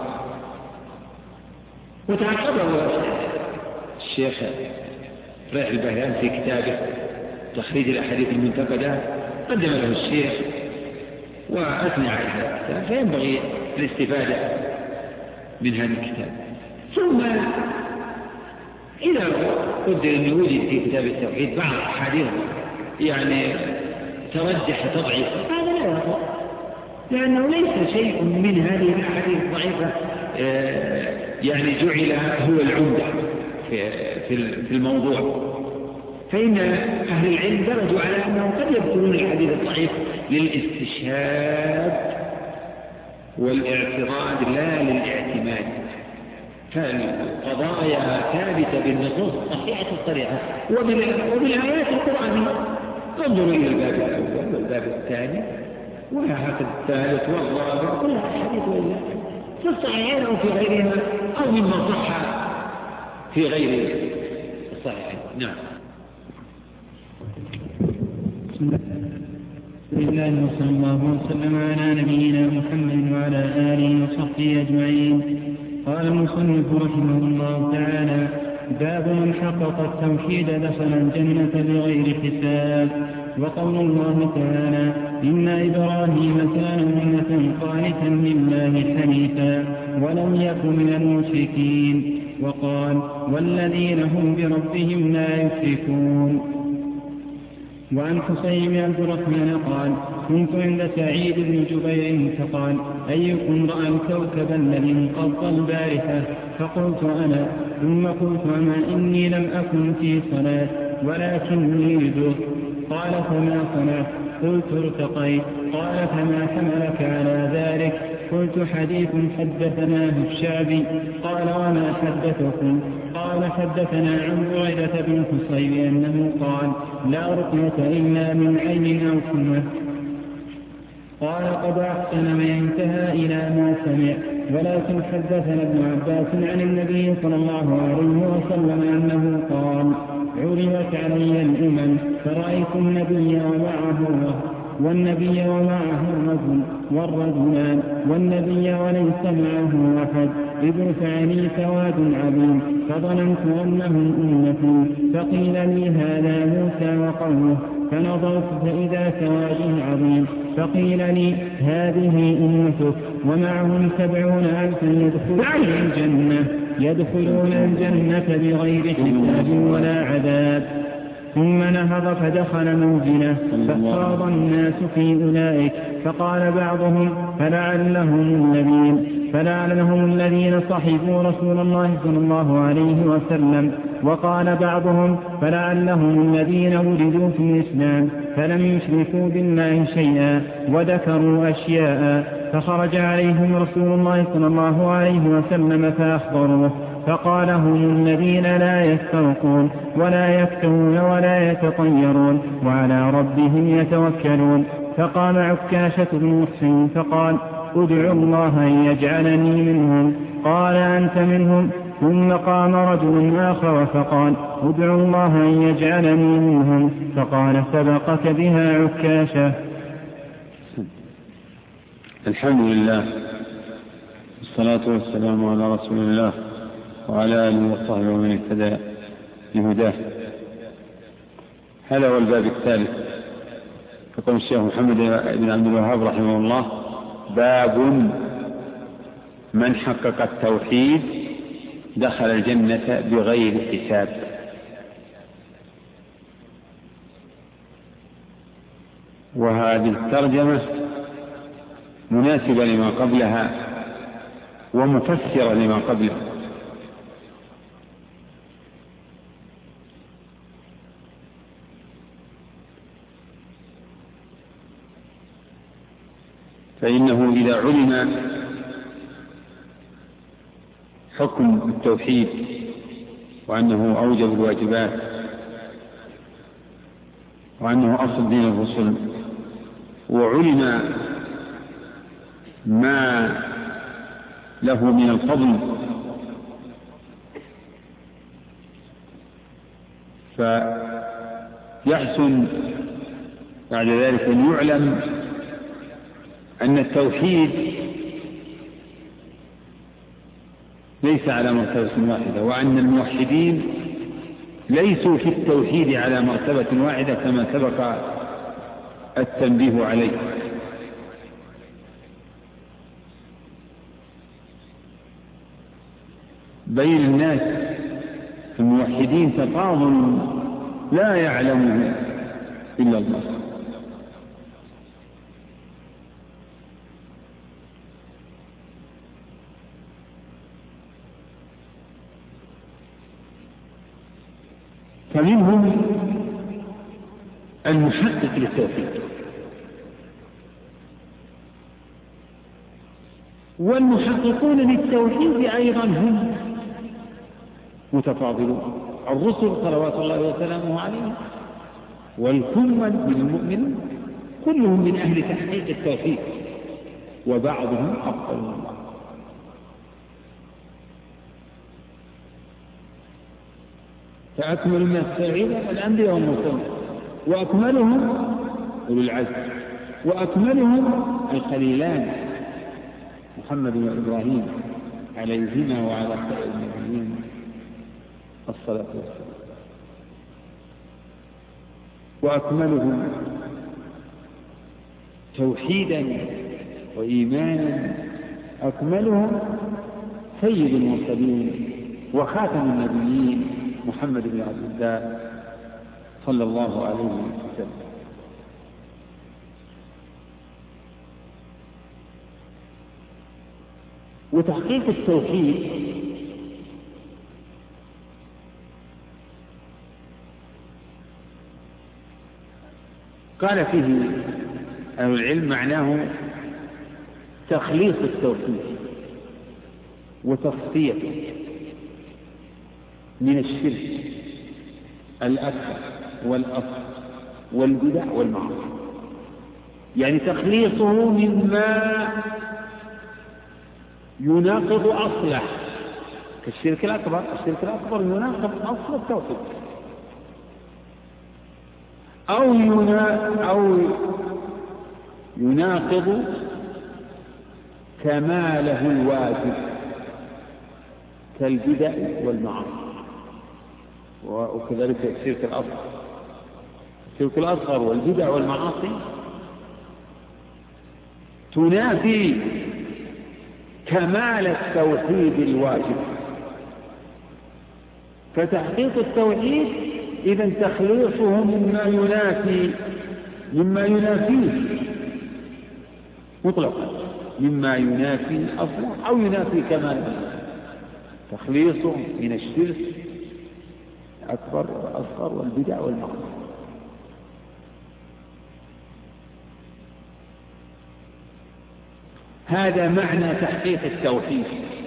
وتعقبه الشيخ رائع البهيان في كتابه تخريج الأحاديث المنتقدة، قدم له الشيخ وأثنى على هذا الكتاب، فينبغي الاستفادة من هذا الكتاب. ثم إذا قدر أن يوجد في كتاب التوحيد بعض أحاديث ترجح تضعيف، هذا لا يضر، لأنه ليس شيء من هذه الأحاديث الضعيفة جعل هو العمدة في الموضوع، فإن أهل العلم درجوا على أنهم قد يذكرون الحديث الضعيف للاستشهاد والاعتراض لا للاعتماد، فالقضايا ثابتة بالنصوص الصحيحة الصريحة وبالآيات القرآنية. انظروا إلى الباب الأول والباب الثاني وهكذا الثالث والرابع، كلها حديث وإلا في الصحيحين أو في غيرها أو مما صح في غير الصحيحين. نعم. بسم الله وصلى الله وسلم على نبينا محمد وعلى آله وصحبه أجمعين. قال المصنف رحمه الله تعالى: باب من حقق التوحيد دخل الجنة بغير حساب. وقول الله تعالى: إن إبراهيم كان أمة قانتا لله حنيفا ولم يك من المشركين. وقال: والذين هم بربهم لا يشركون. وعن حسين بن عبد الرحمن قال: كنت عند سعيد بن جبير فقال: أيكم رأى الكوكب الذي انقض البارحة؟ فقلت أنا، ثم قلت: أما إني لم أكن في صلاة ولكني جئت. قال: فما صنعت؟ قلت: ارتقيت. قال: فما حملك على ذلك؟ قلت: حديث حدثناه الشعبي. قال: وما حدثكم؟ قال: حدثنا عن بريدة بن حصيب أنه قال: لا رقية إلا من عين أو سمة. قال: قد أحسن ما انتهى إلى ما سمع. ولكن حدثنا ابن عباس عن النبي صلى الله عليه وسلم أنه قال: عرضت علي الأمم فرأيت النبي ومعه الرجل والرجلان والنبي وليس معه أحد، إذ رفعني سواد عظيم فظننت أنهم أمتي، فقيل لي: هذا موسى وقومه، فنظرت فإذا سواد عظيم، فقيل لي: هذه أمتك ومعهم 70,000 يدخلون الجنة بغير حساب ولا عذاب. ثم نهض فدخل منزله فأفاض الناس في أولئك، فقال بعضهم: فلعلهم الذين صحبوا رسول الله صلى الله عليه وسلم. وقال بعضهم: فلعلهم الذين ولدوا في الإسلام فلم يشركوا بالله شيئا وذكروا أشياء. فخرج عليهم رسول الله صلى الله عليه وسلم فأخبروه، فقال: هم الذين لا يسترقون ولا يكتوون ولا يتطيرون وعلى ربهم يتوكلون. فقام عكاشة بن محسن فقال: ادعوا الله أن يجعلني منهم. قال: أنت منهم. ثم قام رجل آخر فقال: ادعوا الله أن يجعلني منهم. فقال: سبقك بها عكاشة. الحمد لله والصلاة والسلام على رسول الله وعلى آله وصحبه ومن اهتدى بهداه. هذا هو الباب الثالث. يقول الشيخ محمد بن عبد الوهاب رحمه الله: باب من حقق التوحيد دخل الجنة بغير حساب. وهذه الترجمة مناسبة لما قبلها ومفسرة لما قبلها. فإنه إذا علم حكم التوحيد وأنه أوجب الواجبات وأنه أصل دين الرسل، وعلم ما له من الفضل، فيحسن بعد ذلك أن يعلم أن التوحيد ليس على مرتبة واحدة، وأن الموحدين ليسوا في التوحيد على مرتبة واحدة كما سبق التنبيه عليه. بين الناس الموحدين تفاضل لا يعلمه إلا الله. فمنهم المحقق للتوحيد. والمحققون للتوحيد أيضا هم متفاضلون، الرسل صلوات الله وسلامه عليهم والكمل من المؤمنين كلهم من أهل تحقيق التوحيد، وبعضهم أفضل من بعض. فأكمل الناس توحيدا الأنبياء والمرسلون، وأكملهم أولو العزم، وأكملهم الخليلان محمد وإبراهيم عليهما وعلى سائر النبيين الصلاة والسلام. وأكملهم توحيدا وإيمانا أكملهم سيد المرسلين وخاتم النبيين محمد بن عبد الله صلى الله عليه وسلم. وتحقيق التوحيد قال فيه أهل العلم معناه تخليص التوحيد وتصفيته من الشرك الأكبر والأصغر والبدع والمعاصي، يعني تخليصه مما يناقض أصله كالشرك الأكبر. الشرك الأكبر يناقض أصل التوحيد، أو يناقض كماله الواجب كالبدع والمعاصي، وكذلك الشرك الأصغر. الشرك الأصغر والبدع والمعاصي تنافي كمال التوحيد الواجب. فتحقيق التوحيد إذن تخليصه مما ينافيه مطلقا، مما ينافي أصلا أو ينافي كماله، تخليصه من الشرك الأكبر والأصغر والبدع والمعاصي. هذا معنى تحقيق التوحيد.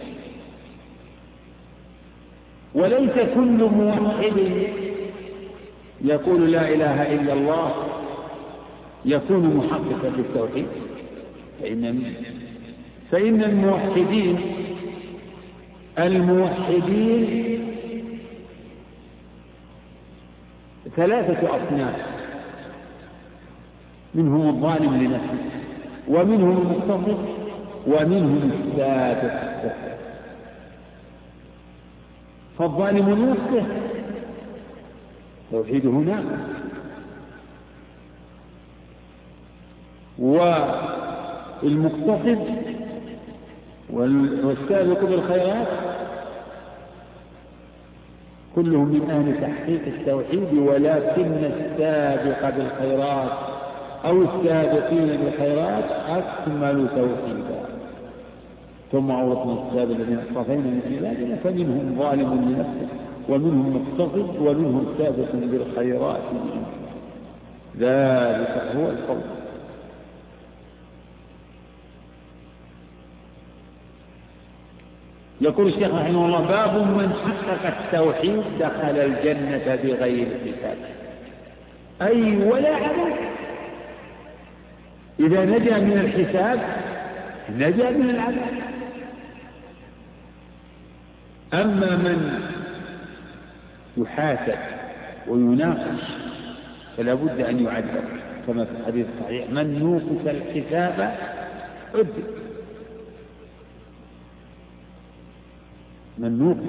وليس كل موحد يقول لا إله إلا الله يكون محققا للتوحيد، فإن الموحدين ثلاثة أصناف، منهم الظالم لنفسه، ومنهم المقتصد، ومنهم السابق. فالظالم لنفسه توحيده ناقص، والمقتصد والسابق بالخيرات كلهم من أهل تحقيق التوحيد، ولكن السابق بالخيرات أو السابقين بالخيرات أكمل توحيدا. ثم أورثنا الكتاب الذين اصطفينا من عبادنا فمنهم ظالم لنفسه ومنهم مقتصد ومنهم سابق بالخيرات، ذلك هو الفضل. يقول الشيخ رحمه الله: باب من حقق التوحيد دخل الجنة بغير حساب، أي ولا عذاب. إذا نجا من الحساب نجا من العذاب. أما من يحاسب ويناقش فلا بد أن يعذب، كما في الحديث الصحيح: من نوقش الحساب عذب. من نوقش.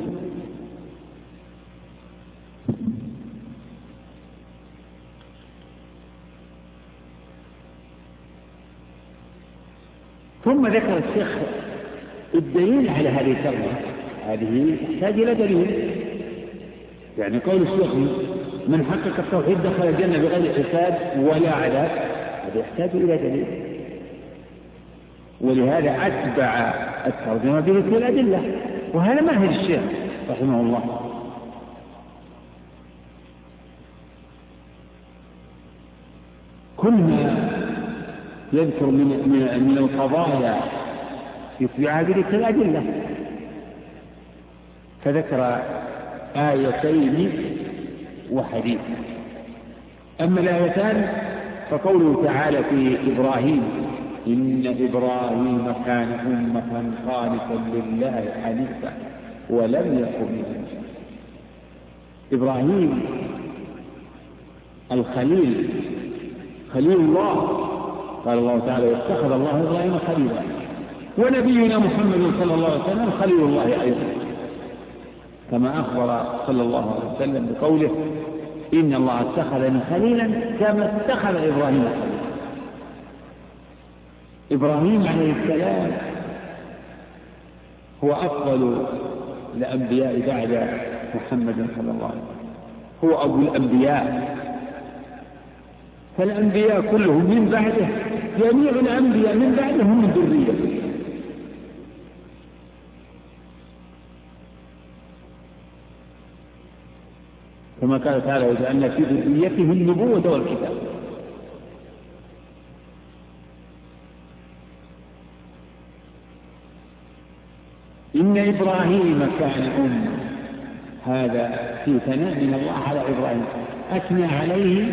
ثم ذكر الشيخ الدليل على هذه الترجمة، هذه تحتاج إلى دليل. يعني قول الشيخ: من حقق التوحيد دخل الجنة بغير حساب ولا عذاب، هذا يحتاج إلى دليل، ولهذا أتبع الترجمة بذكر الأدلة، وهذا منهج الشيخ رحمه الله. كل ما يذكر من القضايا يتبعها بذكر الأدلة، فذكر آيتين وحديث. أما الآيتان فقوله تعالى في إبراهيم: إن إبراهيم كان أمة قانتا لله حنيفا ولم يكن من المشركين. إبراهيم الخليل، خليل الله، قال الله تعالى: واتخذ الله إبراهيم خليلا. ونبينا محمد صلى الله عليه وسلم خليل الله أيضا، كما أخبر صلى الله عليه وسلم بقوله: إن الله اتخذني خليلا كما اتخذ إبراهيم خليلا. إبراهيم عليه السلام هو أفضل الأنبياء بعد محمد صلى الله عليه وسلم، هو أبو الأنبياء، فالأنبياء كلهم من بعده، جميع الأنبياء من بعده هم من ذريته. كما قال تعالى: وجعلنا في ذريته النبوة والكتاب. إن إبراهيم كان أمة، هذا في ثناء من الله على إبراهيم، أثنى عليه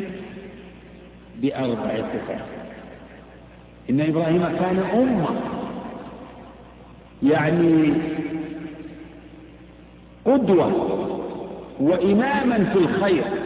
ب4 صفات. إن إبراهيم كان أمة، يعني قدوة وإماما في الخير،